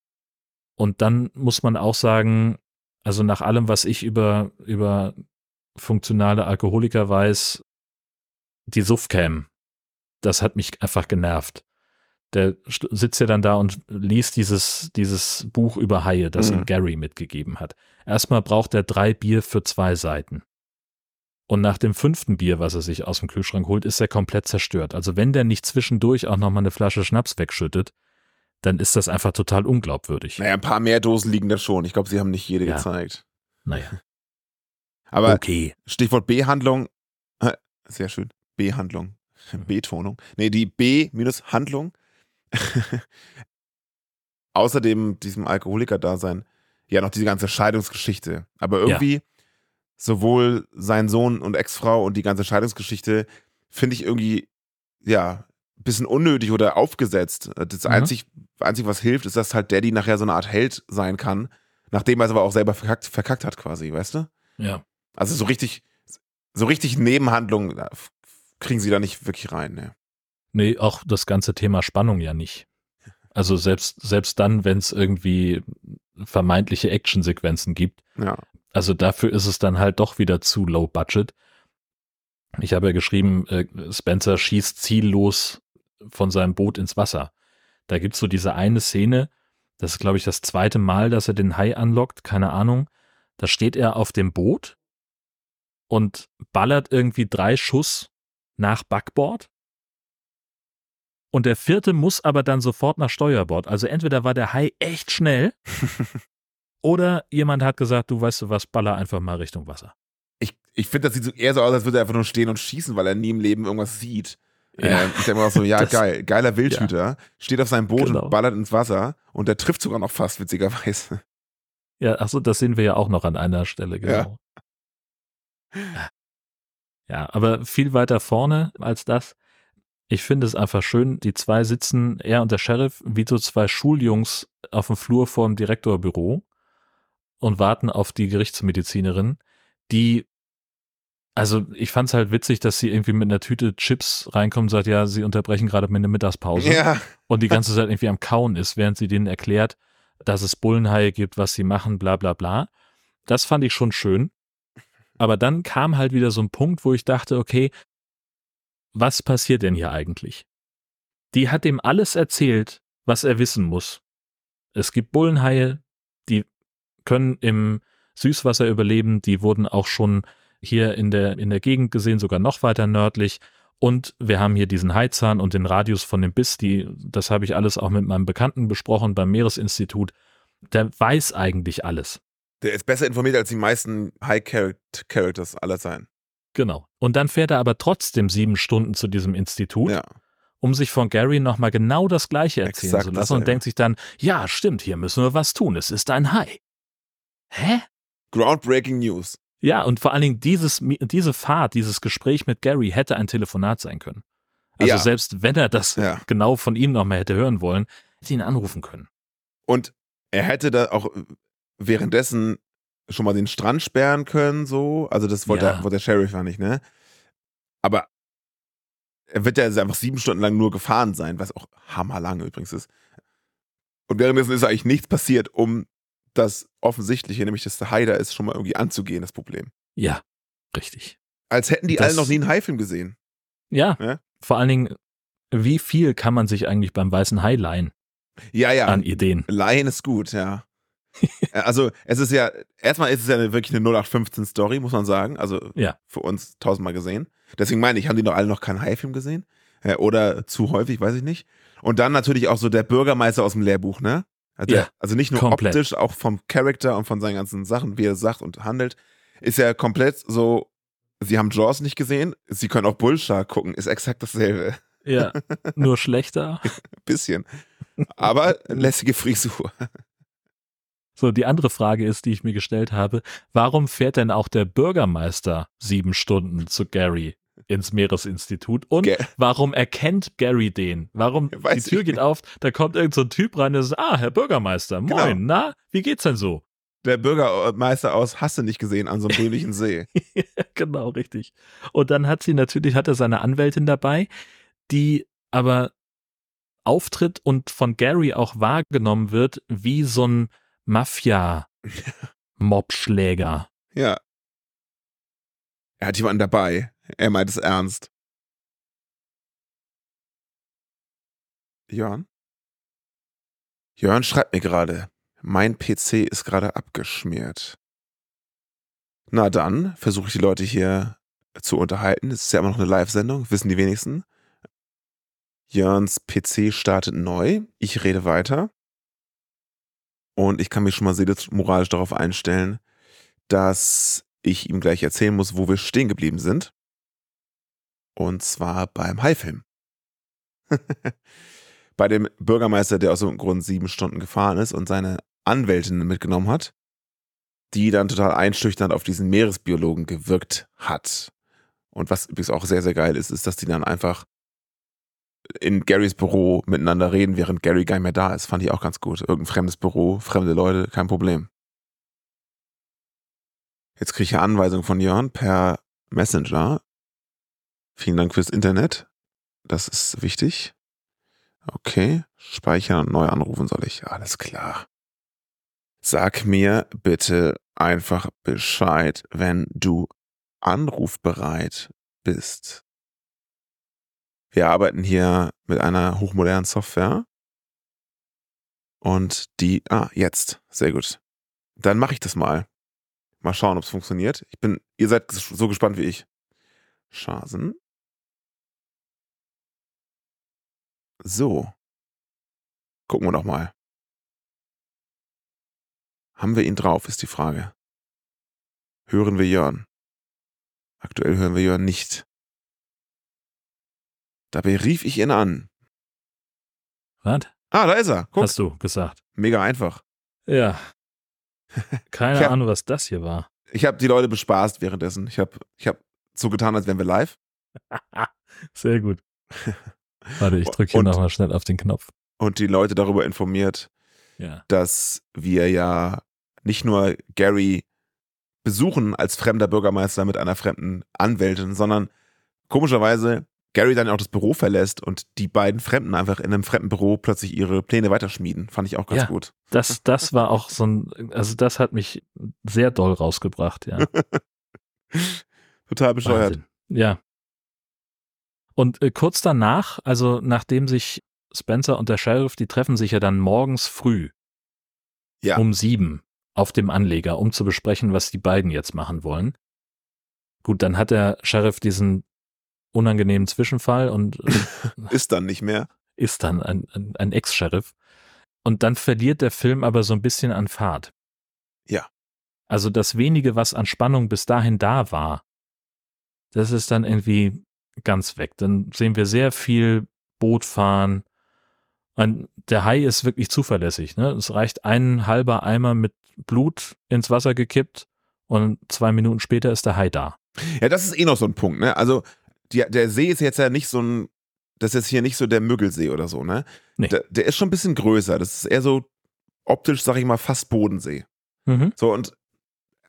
Und dann muss man auch sagen, also nach allem, was ich über, über funktionale Alkoholiker weiß, die Suffcam, das hat mich einfach genervt. Der st- sitzt ja dann da und liest dieses, dieses Buch über Haie, das Mhm. ihm Gary mitgegeben hat. Erstmal braucht er drei Bier für zwei Seiten. Und nach dem fünften Bier, was er sich aus dem Kühlschrank holt, ist er komplett zerstört. Also wenn der nicht zwischendurch auch nochmal eine Flasche Schnaps wegschüttet, dann ist das einfach total unglaubwürdig. Naja, ein paar mehr Dosen liegen da schon. Ich glaube, sie haben nicht jede Ja. gezeigt. Naja, Aber okay. Stichwort B-Handlung. äh, Sehr schön. B-Handlung. Betonung. Nee, die B-Handlung. Außerdem diesem Alkoholiker-Dasein. Ja, noch diese ganze Scheidungsgeschichte. Aber irgendwie sowohl sein Sohn und Ex-Frau und die ganze Scheidungsgeschichte finde ich irgendwie, ja, ein bisschen unnötig oder aufgesetzt. Das Mhm. einzig, einzig, was hilft, ist, dass halt Daddy nachher so eine Art Held sein kann, nachdem er es aber auch selber verkackt, verkackt hat quasi, weißt du? Ja. Also so richtig, so richtig Nebenhandlungen da f- kriegen sie da nicht wirklich rein, ne? Nee, auch das ganze Thema Spannung ja nicht. Also selbst, selbst dann, wenn es irgendwie vermeintliche Actionsequenzen gibt, Ja. also dafür ist es dann halt doch wieder zu low budget. Ich habe ja geschrieben, äh, Spencer schießt ziellos von seinem Boot ins Wasser. Da gibt's so diese eine Szene, das ist, glaube ich, das zweite Mal, dass er den Hai anlockt, keine Ahnung. Da steht er auf dem Boot und ballert irgendwie drei Schuss nach Backbord. Und der vierte muss aber dann sofort nach Steuerbord. Also entweder war der Hai echt schnell oder jemand hat gesagt, du weißt du was, baller einfach mal Richtung Wasser. Ich, ich finde, das sieht so eher so aus, als würde er einfach nur stehen und schießen, weil er nie im Leben irgendwas sieht. Ja. Ähm, ich denke mir auch so, ja, Das- geil, geiler Wildhüter, steht auf seinem Boot Genau. und ballert ins Wasser und der trifft sogar noch fast, witzigerweise. Ja, achso, das sehen wir ja auch noch an einer Stelle, genau. Ja, aber viel weiter vorne als das. Ich finde es einfach schön, die zwei sitzen, er und der Sheriff, wie so zwei Schuljungs auf dem Flur vor dem Direktorbüro und warten auf die Gerichtsmedizinerin, die, also ich fand es halt witzig, dass sie irgendwie mit einer Tüte Chips reinkommt und sagt, ja, sie unterbrechen gerade meine Mittagspause Ja, und die ganze Zeit irgendwie am Kauen ist, während sie denen erklärt, dass es Bullenhaie gibt, was sie machen, bla bla bla. Das fand ich schon schön. Aber dann kam halt wieder so ein Punkt, wo ich dachte, okay, was passiert denn hier eigentlich? Die hat ihm alles erzählt, was er wissen muss. Es gibt Bullenhaie, die können im Süßwasser überleben, die wurden auch schon hier in der, in der Gegend gesehen, sogar noch weiter nördlich. Und wir haben hier diesen Haizahn und den Radius von dem Biss, die, das habe ich alles auch mit meinem Bekannten besprochen beim Meeresinstitut. Der weiß eigentlich alles. der ist besser informiert als die meisten High-Characters aller sein. Genau. Und dann fährt er aber trotzdem sieben Stunden zu diesem Institut, Ja. um sich von Gary nochmal genau das Gleiche erzählen Exakt zu lassen dasselbe. und denkt sich dann, ja, stimmt, hier müssen wir was tun, es ist ein Hai. Hä? Groundbreaking News. Ja, und vor allen Dingen dieses, diese Fahrt, dieses Gespräch mit Gary hätte ein Telefonat sein können. Also Ja. selbst wenn er das Ja. genau von ihm nochmal hätte hören wollen, hätte ihn anrufen können. Und er hätte da auch währenddessen schon mal den Strand sperren können, so. Also das wollte, Ja. der, wollte der Sheriff ja nicht, ne? Aber er wird ja einfach sieben Stunden lang nur gefahren sein, was auch hammerlang übrigens ist. Und währenddessen ist eigentlich nichts passiert, um das Offensichtliche, nämlich dass der Hai da ist, schon mal irgendwie anzugehen, das Problem. Ja, richtig. Als hätten die Das- alle noch nie einen Haifilm gesehen. Ja, Ja? vor allen Dingen, wie viel kann man sich eigentlich beim Weißen Hai leihen Ja, ja. an Ideen? Laien ist gut, ja. Also es ist ja, erstmal ist es ja eine, wirklich eine null acht fünfzehn Story, muss man sagen. Also Ja. für uns tausendmal gesehen. Deswegen meine ich, haben die noch alle noch keinen Haifilm gesehen? Ja, oder zu häufig, weiß ich nicht. Und dann natürlich auch so der Bürgermeister aus dem Lehrbuch, ne? Also, Ja, der, also nicht nur komplett. optisch, auch vom Charakter und von seinen ganzen Sachen, wie er sagt und handelt, ist ja komplett so, sie haben Jaws nicht gesehen, sie können auch Bullshark gucken, ist exakt dasselbe. Ja, nur schlechter. Bisschen. Aber lässige Frisur. So, die andere Frage ist, die ich mir gestellt habe, warum fährt denn auch der Bürgermeister sieben Stunden zu Gary ins Meeresinstitut und Ge- warum erkennt Gary den? Warum, Ja, weiß die Tür ich geht nicht. auf, da kommt irgend so ein Typ rein, der sagt, ah, Herr Bürgermeister, moin, Genau. na, wie geht's denn so? Der Bürgermeister aus Hast du nicht gesehen an so einem dämlichen See. Genau, richtig. Und dann hat sie natürlich, hat er seine Anwältin dabei, die aber auftritt und von Gary auch wahrgenommen wird wie so ein Mafia-Mobschläger. Ja. Er hat jemanden dabei. Er meint es ernst. Jörn? Jörn schreibt mir gerade, mein P C ist gerade abgeschmiert. Na dann versuche ich die Leute hier zu unterhalten. Es ist ja immer noch eine Live-Sendung, wissen die wenigsten. Jörns P C startet neu. Ich rede weiter. Und ich kann mich schon mal seelisch moralisch darauf einstellen, dass ich ihm gleich erzählen muss, wo wir stehen geblieben sind. Und zwar beim Haifilm. Bei dem Bürgermeister, der aus so einem Grund sieben Stunden gefahren ist und seine Anwältin mitgenommen hat, die dann total einschüchternd auf diesen Meeresbiologen gewirkt hat. Und was übrigens auch sehr, sehr geil ist, ist, dass die dann einfach in Garys Büro miteinander reden, während Gary gar nicht mehr da ist. Fand ich auch ganz gut. Irgendein fremdes Büro, fremde Leute, kein Problem. Jetzt kriege ich eine Anweisung von Jörn per Messenger. Vielen Dank fürs Internet. Das ist wichtig. Okay, speichern und neu anrufen soll ich. Alles klar. Sag mir bitte einfach Bescheid, wenn du anrufbereit bist. Wir arbeiten hier mit einer hochmodernen Software. Und die, ah, jetzt. Sehr gut. Dann mache ich das mal. Mal schauen, ob es funktioniert. Ich bin, ihr seid so gespannt wie ich. Schasen. So. Gucken wir doch mal. Haben wir ihn drauf, ist die Frage. Hören wir Jörn? Aktuell hören wir Jörn nicht. Dabei rief ich ihn an. Was? Ah, da ist er. Guck. Hast du gesagt. Mega einfach. Ja. Keine Ich hab- Ahnung, was das hier war. Ich habe die Leute bespaßt währenddessen. Ich habe ich hab so getan, als wären wir live. Sehr gut. Warte, ich drücke hier Und- nochmal schnell auf den Knopf. Und die Leute darüber informiert, Ja. dass wir ja nicht nur Gary besuchen als fremder Bürgermeister mit einer fremden Anwältin, sondern komischerweise Gary dann auch das Büro verlässt und die beiden Fremden einfach in einem fremden Büro plötzlich ihre Pläne weiterschmieden. Fand ich auch ganz Ja. gut. Das, das war auch so ein, also das hat mich sehr doll rausgebracht, ja. Total bescheuert. Wahnsinn. Ja. Und äh, kurz danach, also nachdem sich Spencer und der Sheriff, die treffen sich ja dann morgens früh Ja. um sieben auf dem Anleger, um zu besprechen, was die beiden jetzt machen wollen. Gut, dann hat der Sheriff diesen unangenehmen Zwischenfall und Ist dann nicht mehr. ist dann ein, ein, ein Ex-Sheriff. Und dann verliert der Film aber so ein bisschen an Fahrt. Ja. Also das wenige, was an Spannung bis dahin da war, das ist dann irgendwie ganz weg. Dann sehen wir sehr viel Boot fahren. Und der Hai ist wirklich zuverlässig. Ne? Es reicht ein halber Eimer mit Blut ins Wasser gekippt und zwei Minuten später ist der Hai da. Ja, das ist eh noch so ein Punkt, ne? Also die, der See ist jetzt ja nicht so ein, das ist jetzt hier nicht so der Müggelsee oder so, ne? Nee. Der, der ist schon ein bisschen größer. Das ist eher so optisch, sag ich mal, fast Bodensee. Mhm. So, und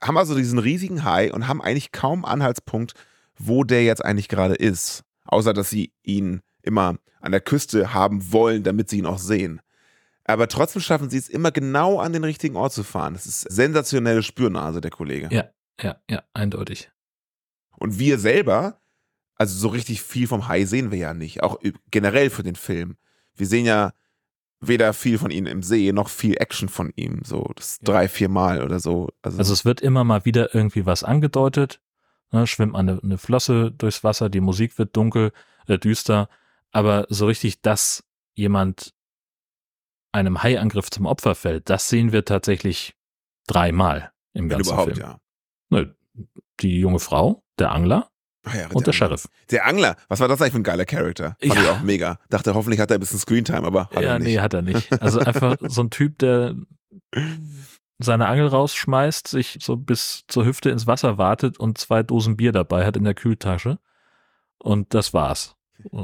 haben also diesen riesigen Hai und haben eigentlich kaum Anhaltspunkt, wo der jetzt eigentlich gerade ist. Außer, dass sie ihn immer an der Küste haben wollen, damit sie ihn auch sehen. Aber trotzdem schaffen sie es immer genau an den richtigen Ort zu fahren. Das ist sensationelle Spürnase, der Kollege. Ja, ja, ja, eindeutig. Und wir selber, also so richtig viel vom Hai sehen wir ja nicht. Auch generell für den Film. Wir sehen ja weder viel von ihm im See, noch viel Action von ihm. So das Ja. drei, vier Mal oder so. Also, Also es wird immer mal wieder irgendwie was angedeutet. Ne, schwimmt eine, eine Flosse durchs Wasser, die Musik wird dunkel, äh, düster. Aber so richtig, dass jemand einem Haiangriff zum Opfer fällt, das sehen wir tatsächlich dreimal im wenn ganzen überhaupt, Film. ja. Ne, die junge Frau, der Angler Ach ja, und der Angler. Sheriff. Der Angler, was war das eigentlich für ein geiler Charakter? Fand Ja. ich auch mega. Dachte, hoffentlich hat er ein bisschen Screentime, aber hat ja, er nicht. nee, hat er nicht. Also einfach so ein Typ, der seine Angel rausschmeißt, sich so bis zur Hüfte ins Wasser wartet und zwei Dosen Bier dabei hat in der Kühltasche. Und das war's.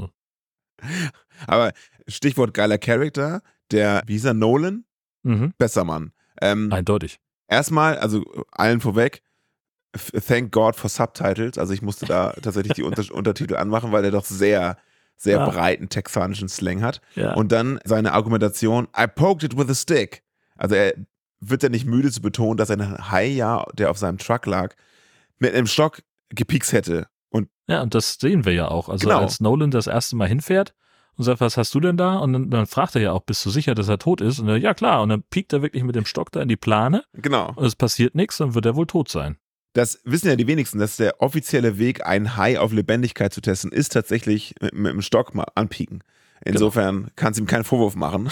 Aber Stichwort geiler Charakter, der, wie hieß er, Nolan? Mhm. Besser Mann. Ähm, Eindeutig. erstmal, also allen vorweg, f- thank God for Subtitles. Also ich musste da tatsächlich die Unter- Untertitel anmachen, weil der doch sehr, sehr Ja. breiten texanischen Slang hat. Ja. Und dann seine Argumentation, I poked it with a stick. Also er wird ja nicht müde zu betonen, dass er einen Hai, ja, der auf seinem Truck lag, mit einem Stock gepiekst hätte. Und Ja, und das sehen wir ja auch. Also Genau. als Nolan das erste Mal hinfährt und sagt, was hast du denn da? Und dann, dann fragt er ja auch, bist du sicher, dass er tot ist? Und er, ja klar, und dann piekt er wirklich mit dem Stock da in die Plane genau, und es passiert nichts, dann wird er wohl tot sein. das wissen ja die wenigsten, dass der offizielle Weg, einen Hai auf Lebendigkeit zu testen, ist tatsächlich mit, mit dem Stock mal anpieken. Insofern kannst du ihm keinen Vorwurf machen.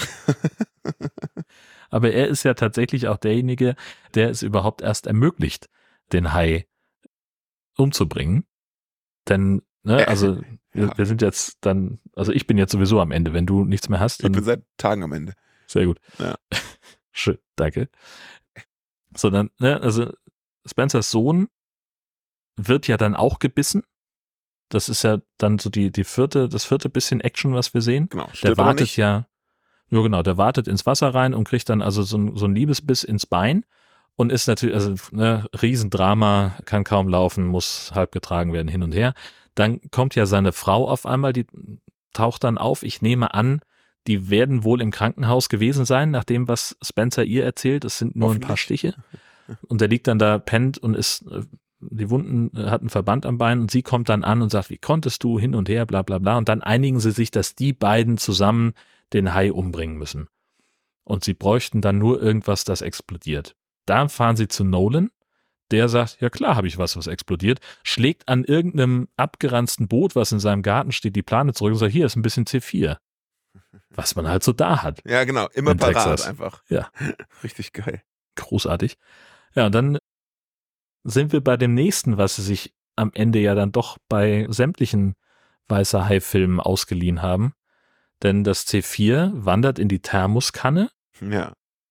Aber er ist ja tatsächlich auch derjenige, der es überhaupt erst ermöglicht, den Hai umzubringen. Denn, ne, also wir, Ja. wir sind jetzt dann, also ich bin jetzt sowieso am Ende. Wenn du nichts mehr hast, Ich dann bin seit Tagen am Ende. sehr gut. Ja. Schön, danke. Sondern, ne, also Spencers Sohn wird ja dann auch gebissen. Das ist ja dann so die, die vierte, das vierte bisschen Action, was wir sehen. Genau. Der Stirbt aber wartet nicht. ja, ja genau, der wartet ins Wasser rein und kriegt dann also so, ein- so ein Liebesbiss ins Bein und ist natürlich, also ne, Riesendrama, kann kaum laufen, muss halb getragen werden, hin und her. Dann kommt ja seine Frau auf einmal, die taucht dann auf. Ich nehme an, die werden wohl im Krankenhaus gewesen sein, nach dem, was Spencer ihr erzählt. Es sind nur ein paar Hoffentlich. Stiche. Und der liegt dann da, pennt und ist, äh, die Wunden, äh, hat einen Verband am Bein und sie kommt dann an und sagt, wie konntest du, hin und her, bla bla bla. Und dann einigen sie sich, dass die beiden zusammen den Hai umbringen müssen. Und sie bräuchten dann nur irgendwas, das explodiert. Da fahren sie zu Nolan, der sagt, ja klar habe ich was, was explodiert, schlägt an irgendeinem abgeranzten Boot, was in seinem Garten steht, die Plane zurück und sagt, hier ist ein bisschen C vier. Was man halt so da hat. Ja, genau. Immer In parat Texas. einfach. Ja. Richtig geil. Großartig. Ja, und dann sind wir bei dem nächsten, was sie sich am Ende ja dann doch bei sämtlichen Weißer Hai-Filmen ausgeliehen haben. Denn das C vier wandert in die Thermoskanne Ja.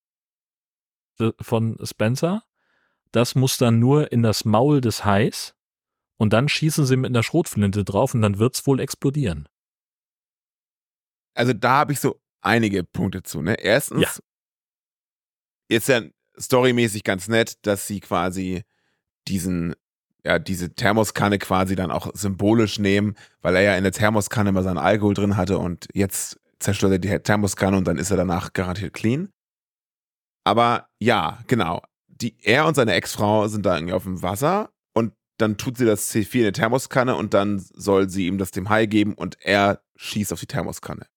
äh, von Spencer. Das muss dann nur in das Maul des Hais und dann schießen sie mit einer Schrotflinte drauf und dann wird's wohl explodieren. Also da habe ich so einige Punkte zu. Ne? Erstens, Ja. ist ja storymäßig ganz nett, dass sie quasi diesen, ja, diese Thermoskanne quasi dann auch symbolisch nehmen, weil er ja in der Thermoskanne immer seinen Alkohol drin hatte und jetzt zerstört er die Thermoskanne und dann ist er danach garantiert clean. Aber ja, genau. Die, er und seine Ex-Frau sind da irgendwie auf dem Wasser und dann tut sie das C vier in der Thermoskanne und dann soll sie ihm das dem Hai geben und er schießt auf die Thermoskanne.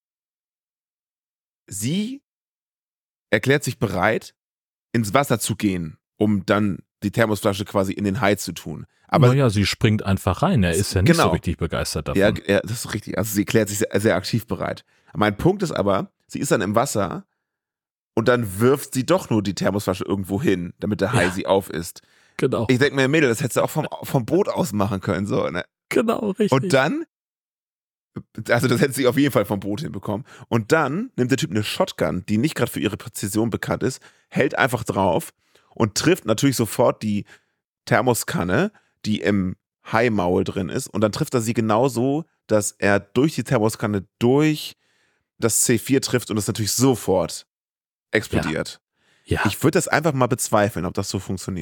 Sie erklärt sich bereit, ins Wasser zu gehen, um dann die Thermosflasche quasi in den Hai zu tun. Aber naja, sie springt einfach rein. Er ist ja nicht Genau. so richtig begeistert davon. ja, ja, das ist richtig. Also sie erklärt sich sehr, sehr aktiv bereit. Mein Punkt ist aber, sie ist dann im Wasser und dann wirft sie doch nur die Thermosflasche irgendwo hin, damit der Hai Ja. sie aufisst. Genau, Ich denke mir, Mädel, das hättest du auch vom, vom Boot aus machen können. So, ne? genau, richtig. Und dann, also das hätte sie auf jeden Fall vom Boot hinbekommen. Und dann nimmt der Typ eine Shotgun, die nicht gerade für ihre Präzision bekannt ist, hält einfach drauf und trifft natürlich sofort die Thermoskanne, die im Haimaul drin ist. Und dann trifft er sie genau so, dass er durch die Thermoskanne durch das C vier trifft und es natürlich sofort explodiert. ja, Ich würde das einfach mal bezweifeln, ob das so funktioniert.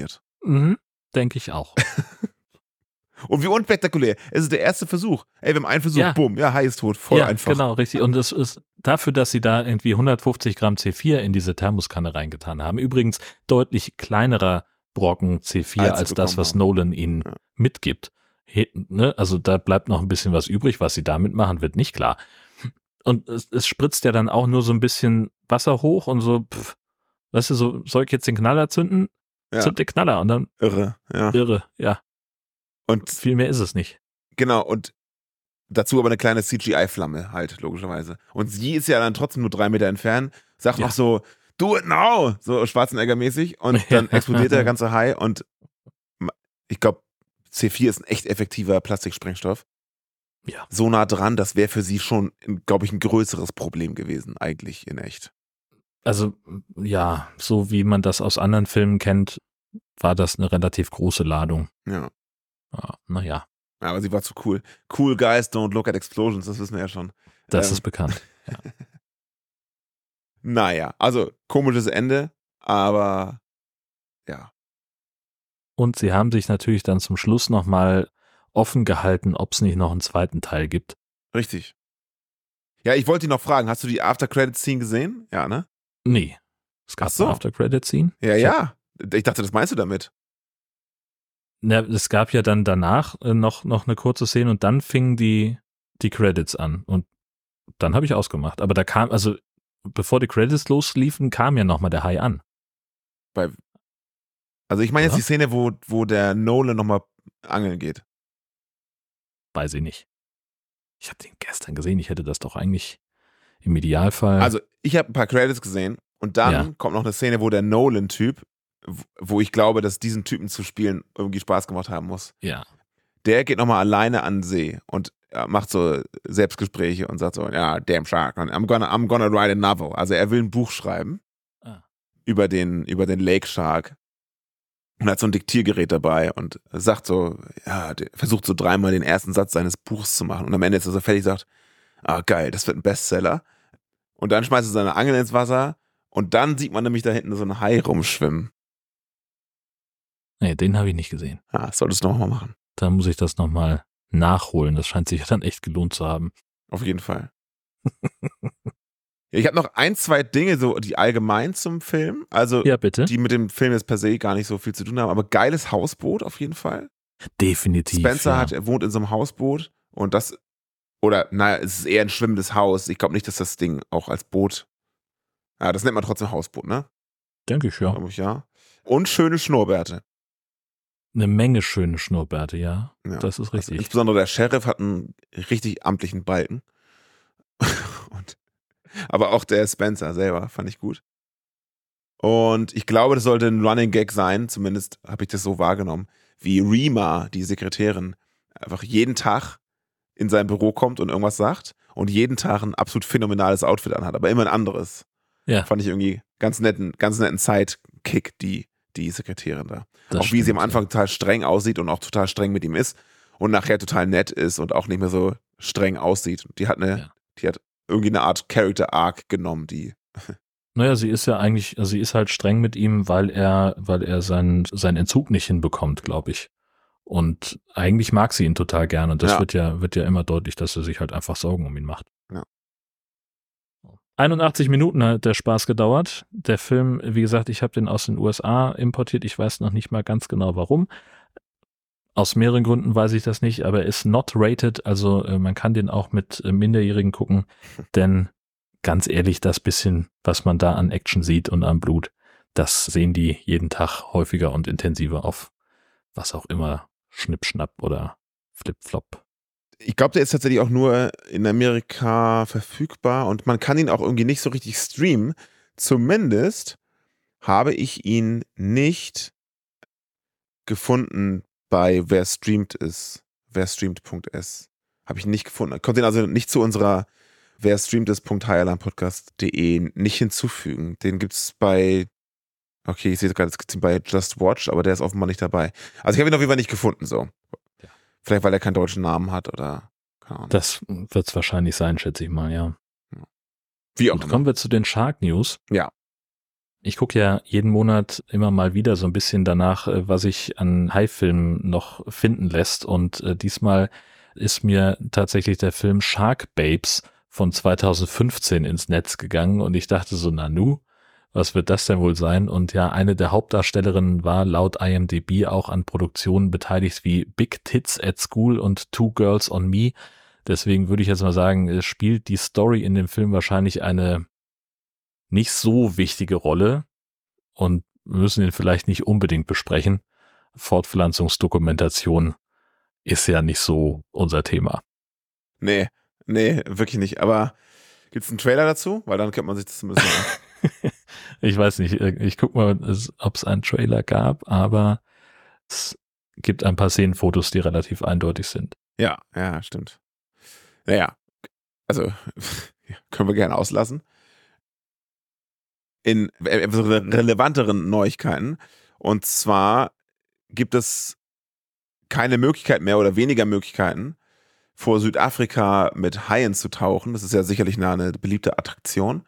Mhm, denke ich auch. Und wie unspektakulär. Es ist der erste Versuch. Ey, wir haben einen Versuch, Ja. bumm, ja, Hai ist tot. Voll ja, einfach. genau, richtig. Und es ist dafür, dass sie da irgendwie hundertfünfzig Gramm C vier in diese Thermoskanne reingetan haben. Übrigens deutlich kleinerer Brocken C vier Als als, sie das, bekommen was haben. Nolan ihnen Ja. mitgibt. He, ne? Also da bleibt noch ein bisschen was übrig. Was sie damit machen, wird nicht klar. Und es, es spritzt ja dann auch nur so ein bisschen Wasser hoch und so, pff, weißt du, so, soll ich jetzt den Knaller zünden? Ja. Zünd den Knaller und dann Irre, ja. irre, ja. Und Viel mehr ist es nicht. genau, und dazu aber eine kleine C G I-Flamme halt, logischerweise. Und sie ist ja dann trotzdem nur drei Meter entfernt, sagt Ja. noch so, do it now, so Schwarzenegger-mäßig, und dann explodiert der ganze Hai und ich glaube, C vier ist ein echt effektiver Plastiksprengstoff. Ja. So nah dran, das wäre für sie schon, glaube ich, ein größeres Problem gewesen, eigentlich in echt. Also, ja, so wie man das aus anderen Filmen kennt, war das eine relativ große Ladung. Ja. Ja, naja, Ja, aber sie war zu cool. Cool guys don't look at explosions, das wissen wir ja schon. das Ähm, ist bekannt. Ja. Naja, also komisches Ende, aber ja. Und sie haben sich natürlich dann zum Schluss nochmal offen gehalten, ob es nicht noch einen zweiten Teil gibt. Richtig. Ja, ich wollte dich noch fragen, hast du die After-Credit-Scene gesehen? Ja, ne? Nee. Es gab Ach so. eine After-Credit-Scene. Ja, Ich ja. Ich dachte, das meinst du damit. Na, es gab ja dann danach äh, noch, noch eine kurze Szene und dann fingen die, die Credits an. Und dann habe ich ausgemacht. Aber da kam, also bevor die Credits losliefen, kam ja nochmal der Hai an. Bei, also ich meine jetzt Ja. die Szene, wo, wo der Nolan nochmal angeln geht. Weiß ich nicht. Ich habe den gestern gesehen. Ich hätte das doch eigentlich im Idealfall. Also ich habe ein paar Credits gesehen und dann Ja. kommt noch eine Szene, wo der Nolan-Typ, wo ich glaube, dass diesen Typen zu spielen irgendwie Spaß gemacht haben muss. ja. Der geht nochmal alleine an den See und äh, macht so Selbstgespräche und sagt so, ja, damn shark, I'm gonna, I'm gonna write a novel. Also er will ein Buch schreiben Ah. über den, über den Lake Shark und hat so ein Diktiergerät dabei und sagt so, ja, der versucht so dreimal den ersten Satz seines Buchs zu machen und am Ende ist er so fertig, sagt, ah geil, das wird ein Bestseller. Und dann schmeißt er seine Angel ins Wasser und dann sieht man nämlich da hinten so einen Hai rumschwimmen. Nee, den habe ich nicht gesehen. Ah, das solltest du nochmal machen. Da muss ich das nochmal nachholen. Das scheint sich ja dann echt gelohnt zu haben. Auf jeden Fall. Ja, ich habe noch ein, zwei Dinge, so die allgemein zum Film, also Ja, bitte. die mit dem Film jetzt per se gar nicht so viel zu tun haben, aber geiles Hausboot auf jeden Fall. Definitiv. Spencer ja. hat, er wohnt in so einem Hausboot und das, oder naja, es ist eher ein schwimmendes Haus. Ich glaube nicht, dass das Ding auch als Boot, ja, das nennt man trotzdem Hausboot, ne? Denke ich, ja. Glaube ich, ja. Und schöne Schnurrbärte. Eine Menge schöne Schnurrbärte, ja. Ja. Das ist Also richtig. insbesondere der Sheriff hat einen richtig amtlichen Balken. Und, aber auch der Spencer selber fand ich gut. Und ich glaube, das sollte ein Running Gag sein, zumindest habe ich das so wahrgenommen, wie Rima, die Sekretärin, einfach jeden Tag in sein Büro kommt und irgendwas sagt und jeden Tag ein absolut phänomenales Outfit anhat, aber immer ein anderes. Ja. Fand ich irgendwie ganz netten, ganz netten Sidekick, die, die Sekretärin da. Das auch wie sie am stimmt, Anfang total streng aussieht und auch total streng mit ihm ist und nachher total nett ist und auch nicht mehr so streng aussieht. Die hat eine, Ja. die hat irgendwie eine Art Character Arc genommen, die. Naja, sie ist ja eigentlich, also sie ist halt streng mit ihm, weil er, weil er seinen, seinen Entzug nicht hinbekommt, glaube ich. Und eigentlich mag sie ihn total gern und das Ja. wird ja, wird ja immer deutlich, dass er sich halt einfach Sorgen um ihn macht. Ja. einundachtzig Minuten hat der Spaß gedauert. Der Film, wie gesagt, ich habe den aus den U S A importiert. Ich weiß noch nicht mal ganz genau warum. Aus mehreren Gründen weiß ich das nicht, aber er ist not rated, also äh, man kann den auch mit äh, Minderjährigen gucken, denn ganz ehrlich, das bisschen, was man da an Action sieht und an Blut, das sehen die jeden Tag häufiger und intensiver auf was auch immer, Schnippschnapp oder Flip-Flop. Ich glaube, der ist tatsächlich auch nur in Amerika verfügbar und man kann ihn auch irgendwie nicht so richtig streamen. Zumindest habe ich ihn nicht gefunden bei wer streamt ist, wer streamt.s. Habe ich nicht gefunden. Konnte ihn also nicht zu unserer wer streamt ist.higherlandpodcast punkt de nicht hinzufügen. Den gibt es bei, okay, ich sehe gerade, es gibt ihn bei Just Watch, aber der ist offenbar nicht dabei. Also ich habe ihn auf jeden Fall nicht gefunden, so. Ja. Vielleicht, weil er keinen deutschen Namen hat oder keine Ahnung. Das wird es wahrscheinlich sein, schätze ich mal, ja. Wie auch Und immer. kommen wir zu den Shark News. Ja. Ich gucke ja jeden Monat immer mal wieder so ein bisschen danach, was sich an Hai-Filmen noch finden lässt. Und äh, diesmal ist mir tatsächlich der Film Shark Babes von zweitausendfünfzehn ins Netz gegangen. Und ich dachte so, Nanu, was wird das denn wohl sein? Und ja, eine der Hauptdarstellerinnen war laut I M D B auch an Produktionen beteiligt wie Big Tits at School und Two Girls on Me. Deswegen würde ich jetzt mal sagen, spielt die Story in dem Film wahrscheinlich eine nicht so wichtige Rolle und wir müssen ihn vielleicht nicht unbedingt besprechen. Fortpflanzungsdokumentation ist ja nicht so unser Thema. Nee, nee, wirklich nicht. Aber gibt's einen Trailer dazu? Weil dann könnte man sich das zumindest mal Ich weiß nicht, ich guck mal, ob es einen Trailer gab, aber es gibt ein paar Szenenfotos, die relativ eindeutig sind. Ja, ja, stimmt. Naja, also können wir gerne auslassen. In etwas relevanteren Neuigkeiten. Und zwar gibt es keine Möglichkeit mehr oder weniger Möglichkeiten, vor Südafrika mit Haien zu tauchen. Das ist ja sicherlich eine, eine beliebte Attraktion.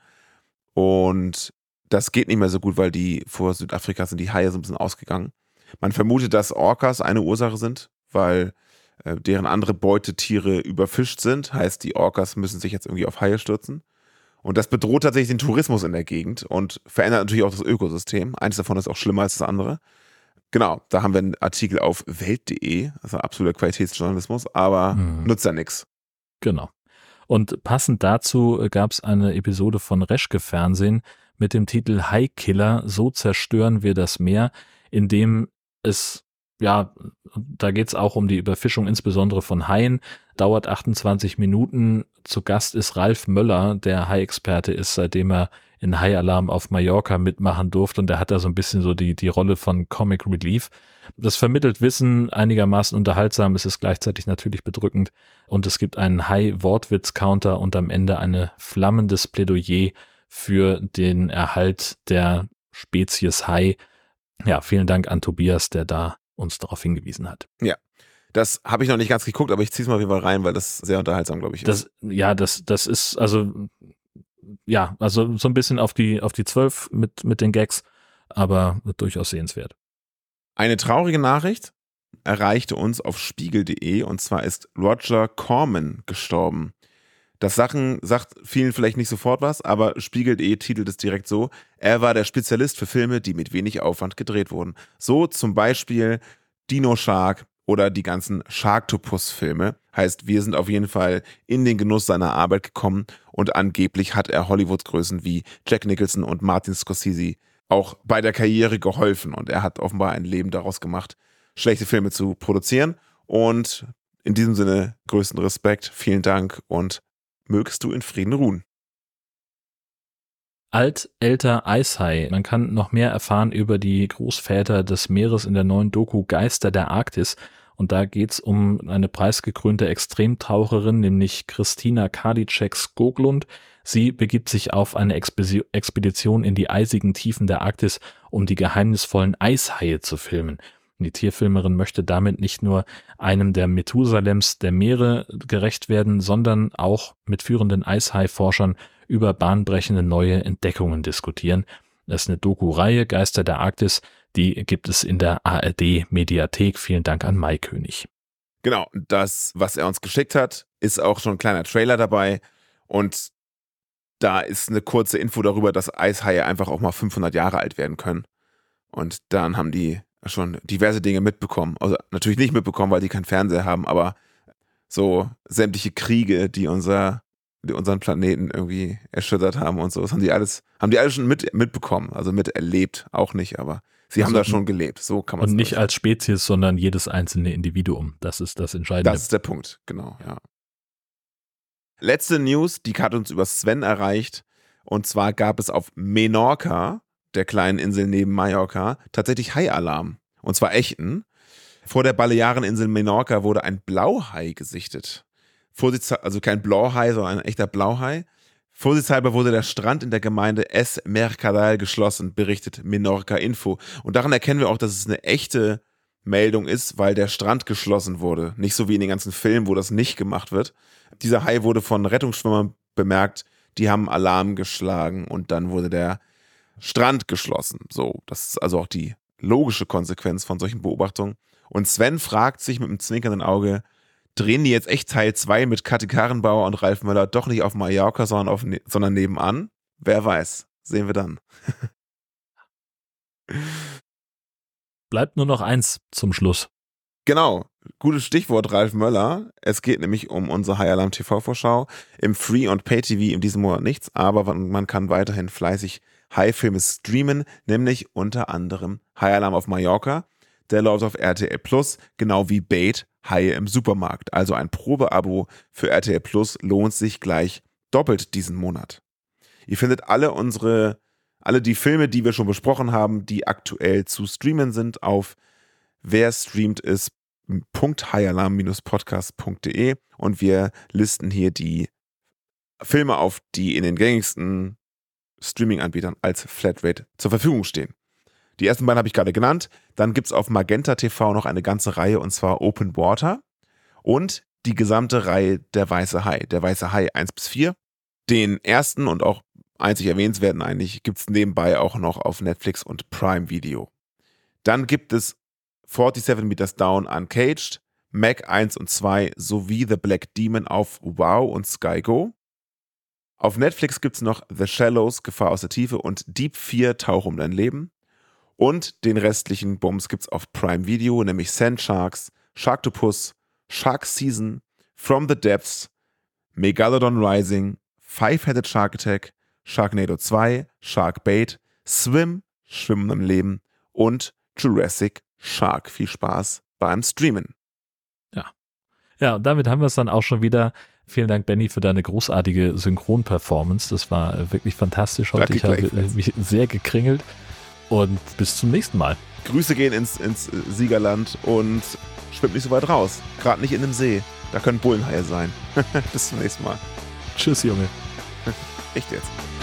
Und das geht nicht mehr so gut, weil die vor Südafrika sind die Haie so ein bisschen ausgegangen. Man vermutet, dass Orcas eine Ursache sind, weil äh, deren andere Beutetiere überfischt sind. Heißt, die Orcas müssen sich jetzt irgendwie auf Haie stürzen. Und das bedroht tatsächlich den Tourismus in der Gegend und verändert natürlich auch das Ökosystem. Eins davon ist auch schlimmer als das andere. Genau, da haben wir einen Artikel auf welt punkt de, also absoluter Qualitätsjournalismus, aber hm. nutzt ja nichts. Genau. Und passend dazu gab es eine Episode von Reschke Fernsehen mit dem Titel Haikiller, so zerstören wir das Meer, in dem es, ja, da geht es auch um die Überfischung, insbesondere von Haien, dauert achtundzwanzig Minuten. Zu Gast ist Ralf Möller, der Hai-Experte ist, seitdem er in Hai-Alarm auf Mallorca mitmachen durfte und der hat da so ein bisschen so die, die Rolle von Comic Relief. Das vermittelt Wissen, einigermaßen unterhaltsam, es ist gleichzeitig natürlich bedrückend und es gibt einen Hai-Wortwitz-Counter und am Ende ein flammendes Plädoyer für den Erhalt der Spezies Hai. Ja, vielen Dank an Tobias, der da uns darauf hingewiesen hat. Ja, das habe ich noch nicht ganz geguckt, aber ich ziehe es mal wieder rein, weil das sehr unterhaltsam, glaube ich, ist. Das, ja, das, das ist, also, ja, also so ein bisschen auf die, auf die zwölf mit, mit den Gags, aber durchaus sehenswert. Eine traurige Nachricht erreichte uns auf spiegel punkt de und zwar ist Roger Corman gestorben. Das Sachen sagt vielen vielleicht nicht sofort was, aber spiegel punkt de titelt es direkt so: Er war der Spezialist für Filme, die mit wenig Aufwand gedreht wurden. So zum Beispiel Dino Shark oder die ganzen Sharktopus-Filme. Heißt, wir sind auf jeden Fall in den Genuss seiner Arbeit gekommen und angeblich hat er Hollywood-Größen wie Jack Nicholson und Martin Scorsese auch bei der Karriere geholfen und er hat offenbar ein Leben daraus gemacht, schlechte Filme zu produzieren. Und in diesem Sinne größten Respekt, vielen Dank und mögest du in Frieden ruhen. Alt, älter, Eishai. Man kann noch mehr erfahren über die Großväter des Meeres in der neuen Doku Geister der Arktis. Und da geht's um eine preisgekrönte Extremtaucherin, nämlich Christina Karliczek-Skoglund. Sie begibt sich auf eine Expedition in die eisigen Tiefen der Arktis, um die geheimnisvollen Eishaie zu filmen. Die Tierfilmerin möchte damit nicht nur einem der Methusalems der Meere gerecht werden, sondern auch mit führenden Eishai-Forschern über bahnbrechende neue Entdeckungen diskutieren. Das ist eine Doku-Reihe, Geister der Arktis, die gibt es in der A R D-Mediathek. Vielen Dank an Mai König. Genau, das, was er uns geschickt hat, ist auch schon ein kleiner Trailer dabei und da ist eine kurze Info darüber, dass Eishaie einfach auch mal fünfhundert Jahre alt werden können und dann haben die schon diverse Dinge mitbekommen. Also natürlich nicht mitbekommen, weil die keinen Fernseher haben, aber so sämtliche Kriege, die unser, die unseren Planeten irgendwie erschüttert haben und so, das haben die alles, haben die alle schon mit, mitbekommen, also miterlebt, auch nicht, aber sie also haben da schon gelebt, so kann man es Und nicht als Spezies, sondern jedes einzelne Individuum, das ist das Entscheidende. Das ist der Punkt, genau, ja. Letzte News, die hat uns über Sven erreicht und zwar gab es auf Menorca, der kleinen Insel neben Mallorca, tatsächlich Hai-Alarm. Und zwar echten. Vor der Baleareninsel Menorca wurde ein Blauhai gesichtet. Vorsichtshalber, also kein Blauhai, sondern ein echter Blauhai. Vorsichtshalber wurde der Strand in der Gemeinde Es Mercadal geschlossen, berichtet Menorca Info. Und daran erkennen wir auch, dass es eine echte Meldung ist, weil der Strand geschlossen wurde. Nicht so wie in den ganzen Filmen, wo das nicht gemacht wird. Dieser Hai wurde von Rettungsschwimmern bemerkt, die haben Alarm geschlagen und dann wurde der Strand geschlossen. So, das ist also auch die logische Konsequenz von solchen Beobachtungen. Und Sven fragt sich mit einem zwinkernden Auge, drehen die jetzt echt Teil zwei mit Kathi Karrenbauer und Ralf Möller doch nicht auf Mallorca, sondern, auf ne- sondern nebenan? Wer weiß. Sehen wir dann. Bleibt nur noch eins zum Schluss. Genau, gutes Stichwort Ralf Möller. Es geht nämlich um unsere High Alarm T V-Vorschau. Im Free- und Pay-T V in diesem Monat nichts, aber man kann weiterhin fleißig High-Filme streamen, nämlich unter anderem High Alarm auf Mallorca. Der läuft auf R T L Plus, genau wie Bait, Haie im Supermarkt. Also ein Probeabo für R T L Plus lohnt sich gleich doppelt diesen Monat. Ihr findet alle unsere, alle die Filme, die wir schon besprochen haben, die aktuell zu streamen sind, auf wer streamt ist punkt high alarm dash podcast punkt de und wir listen hier die Filme auf, die in den gängigsten Streaming-Anbietern als Flatrate zur Verfügung stehen. Die ersten beiden habe ich gerade genannt. Dann gibt es auf Magenta T V noch eine ganze Reihe, und zwar Open Water und die gesamte Reihe Der Weiße Hai. Der Weiße Hai eins bis vier. Den ersten und auch einzig erwähnenswerten eigentlich gibt es nebenbei auch noch auf Netflix und Prime Video. Dann gibt es siebenundvierzig Meters Down Uncaged, Mac eins und zwei sowie The Black Demon auf Wow und Sky Go. Auf Netflix gibt es noch The Shallows, Gefahr aus der Tiefe und Deep vier, Tauch um dein Leben. Und den restlichen Bums gibt es auf Prime Video, nämlich Sand Sharks, Sharktopus, Shark Season, From the Depths, Megalodon Rising, Five-Headed Shark Attack, Sharknado zwei, Shark Bait, Swim, Schwimmen im Leben und Jurassic Shark. Viel Spaß beim Streamen. Ja. Ja, und damit haben wir es dann auch schon wieder. Vielen Dank, Benny, für deine großartige Synchron-Performance. Das war wirklich fantastisch heute. Ich habe mich sehr gekringelt. Und bis zum nächsten Mal. Grüße gehen ins, ins Siegerland und schwimmt nicht so weit raus. Gerade nicht in dem See. Da können Bullenhaie sein. Bis zum nächsten Mal. Tschüss, Junge. Echt jetzt.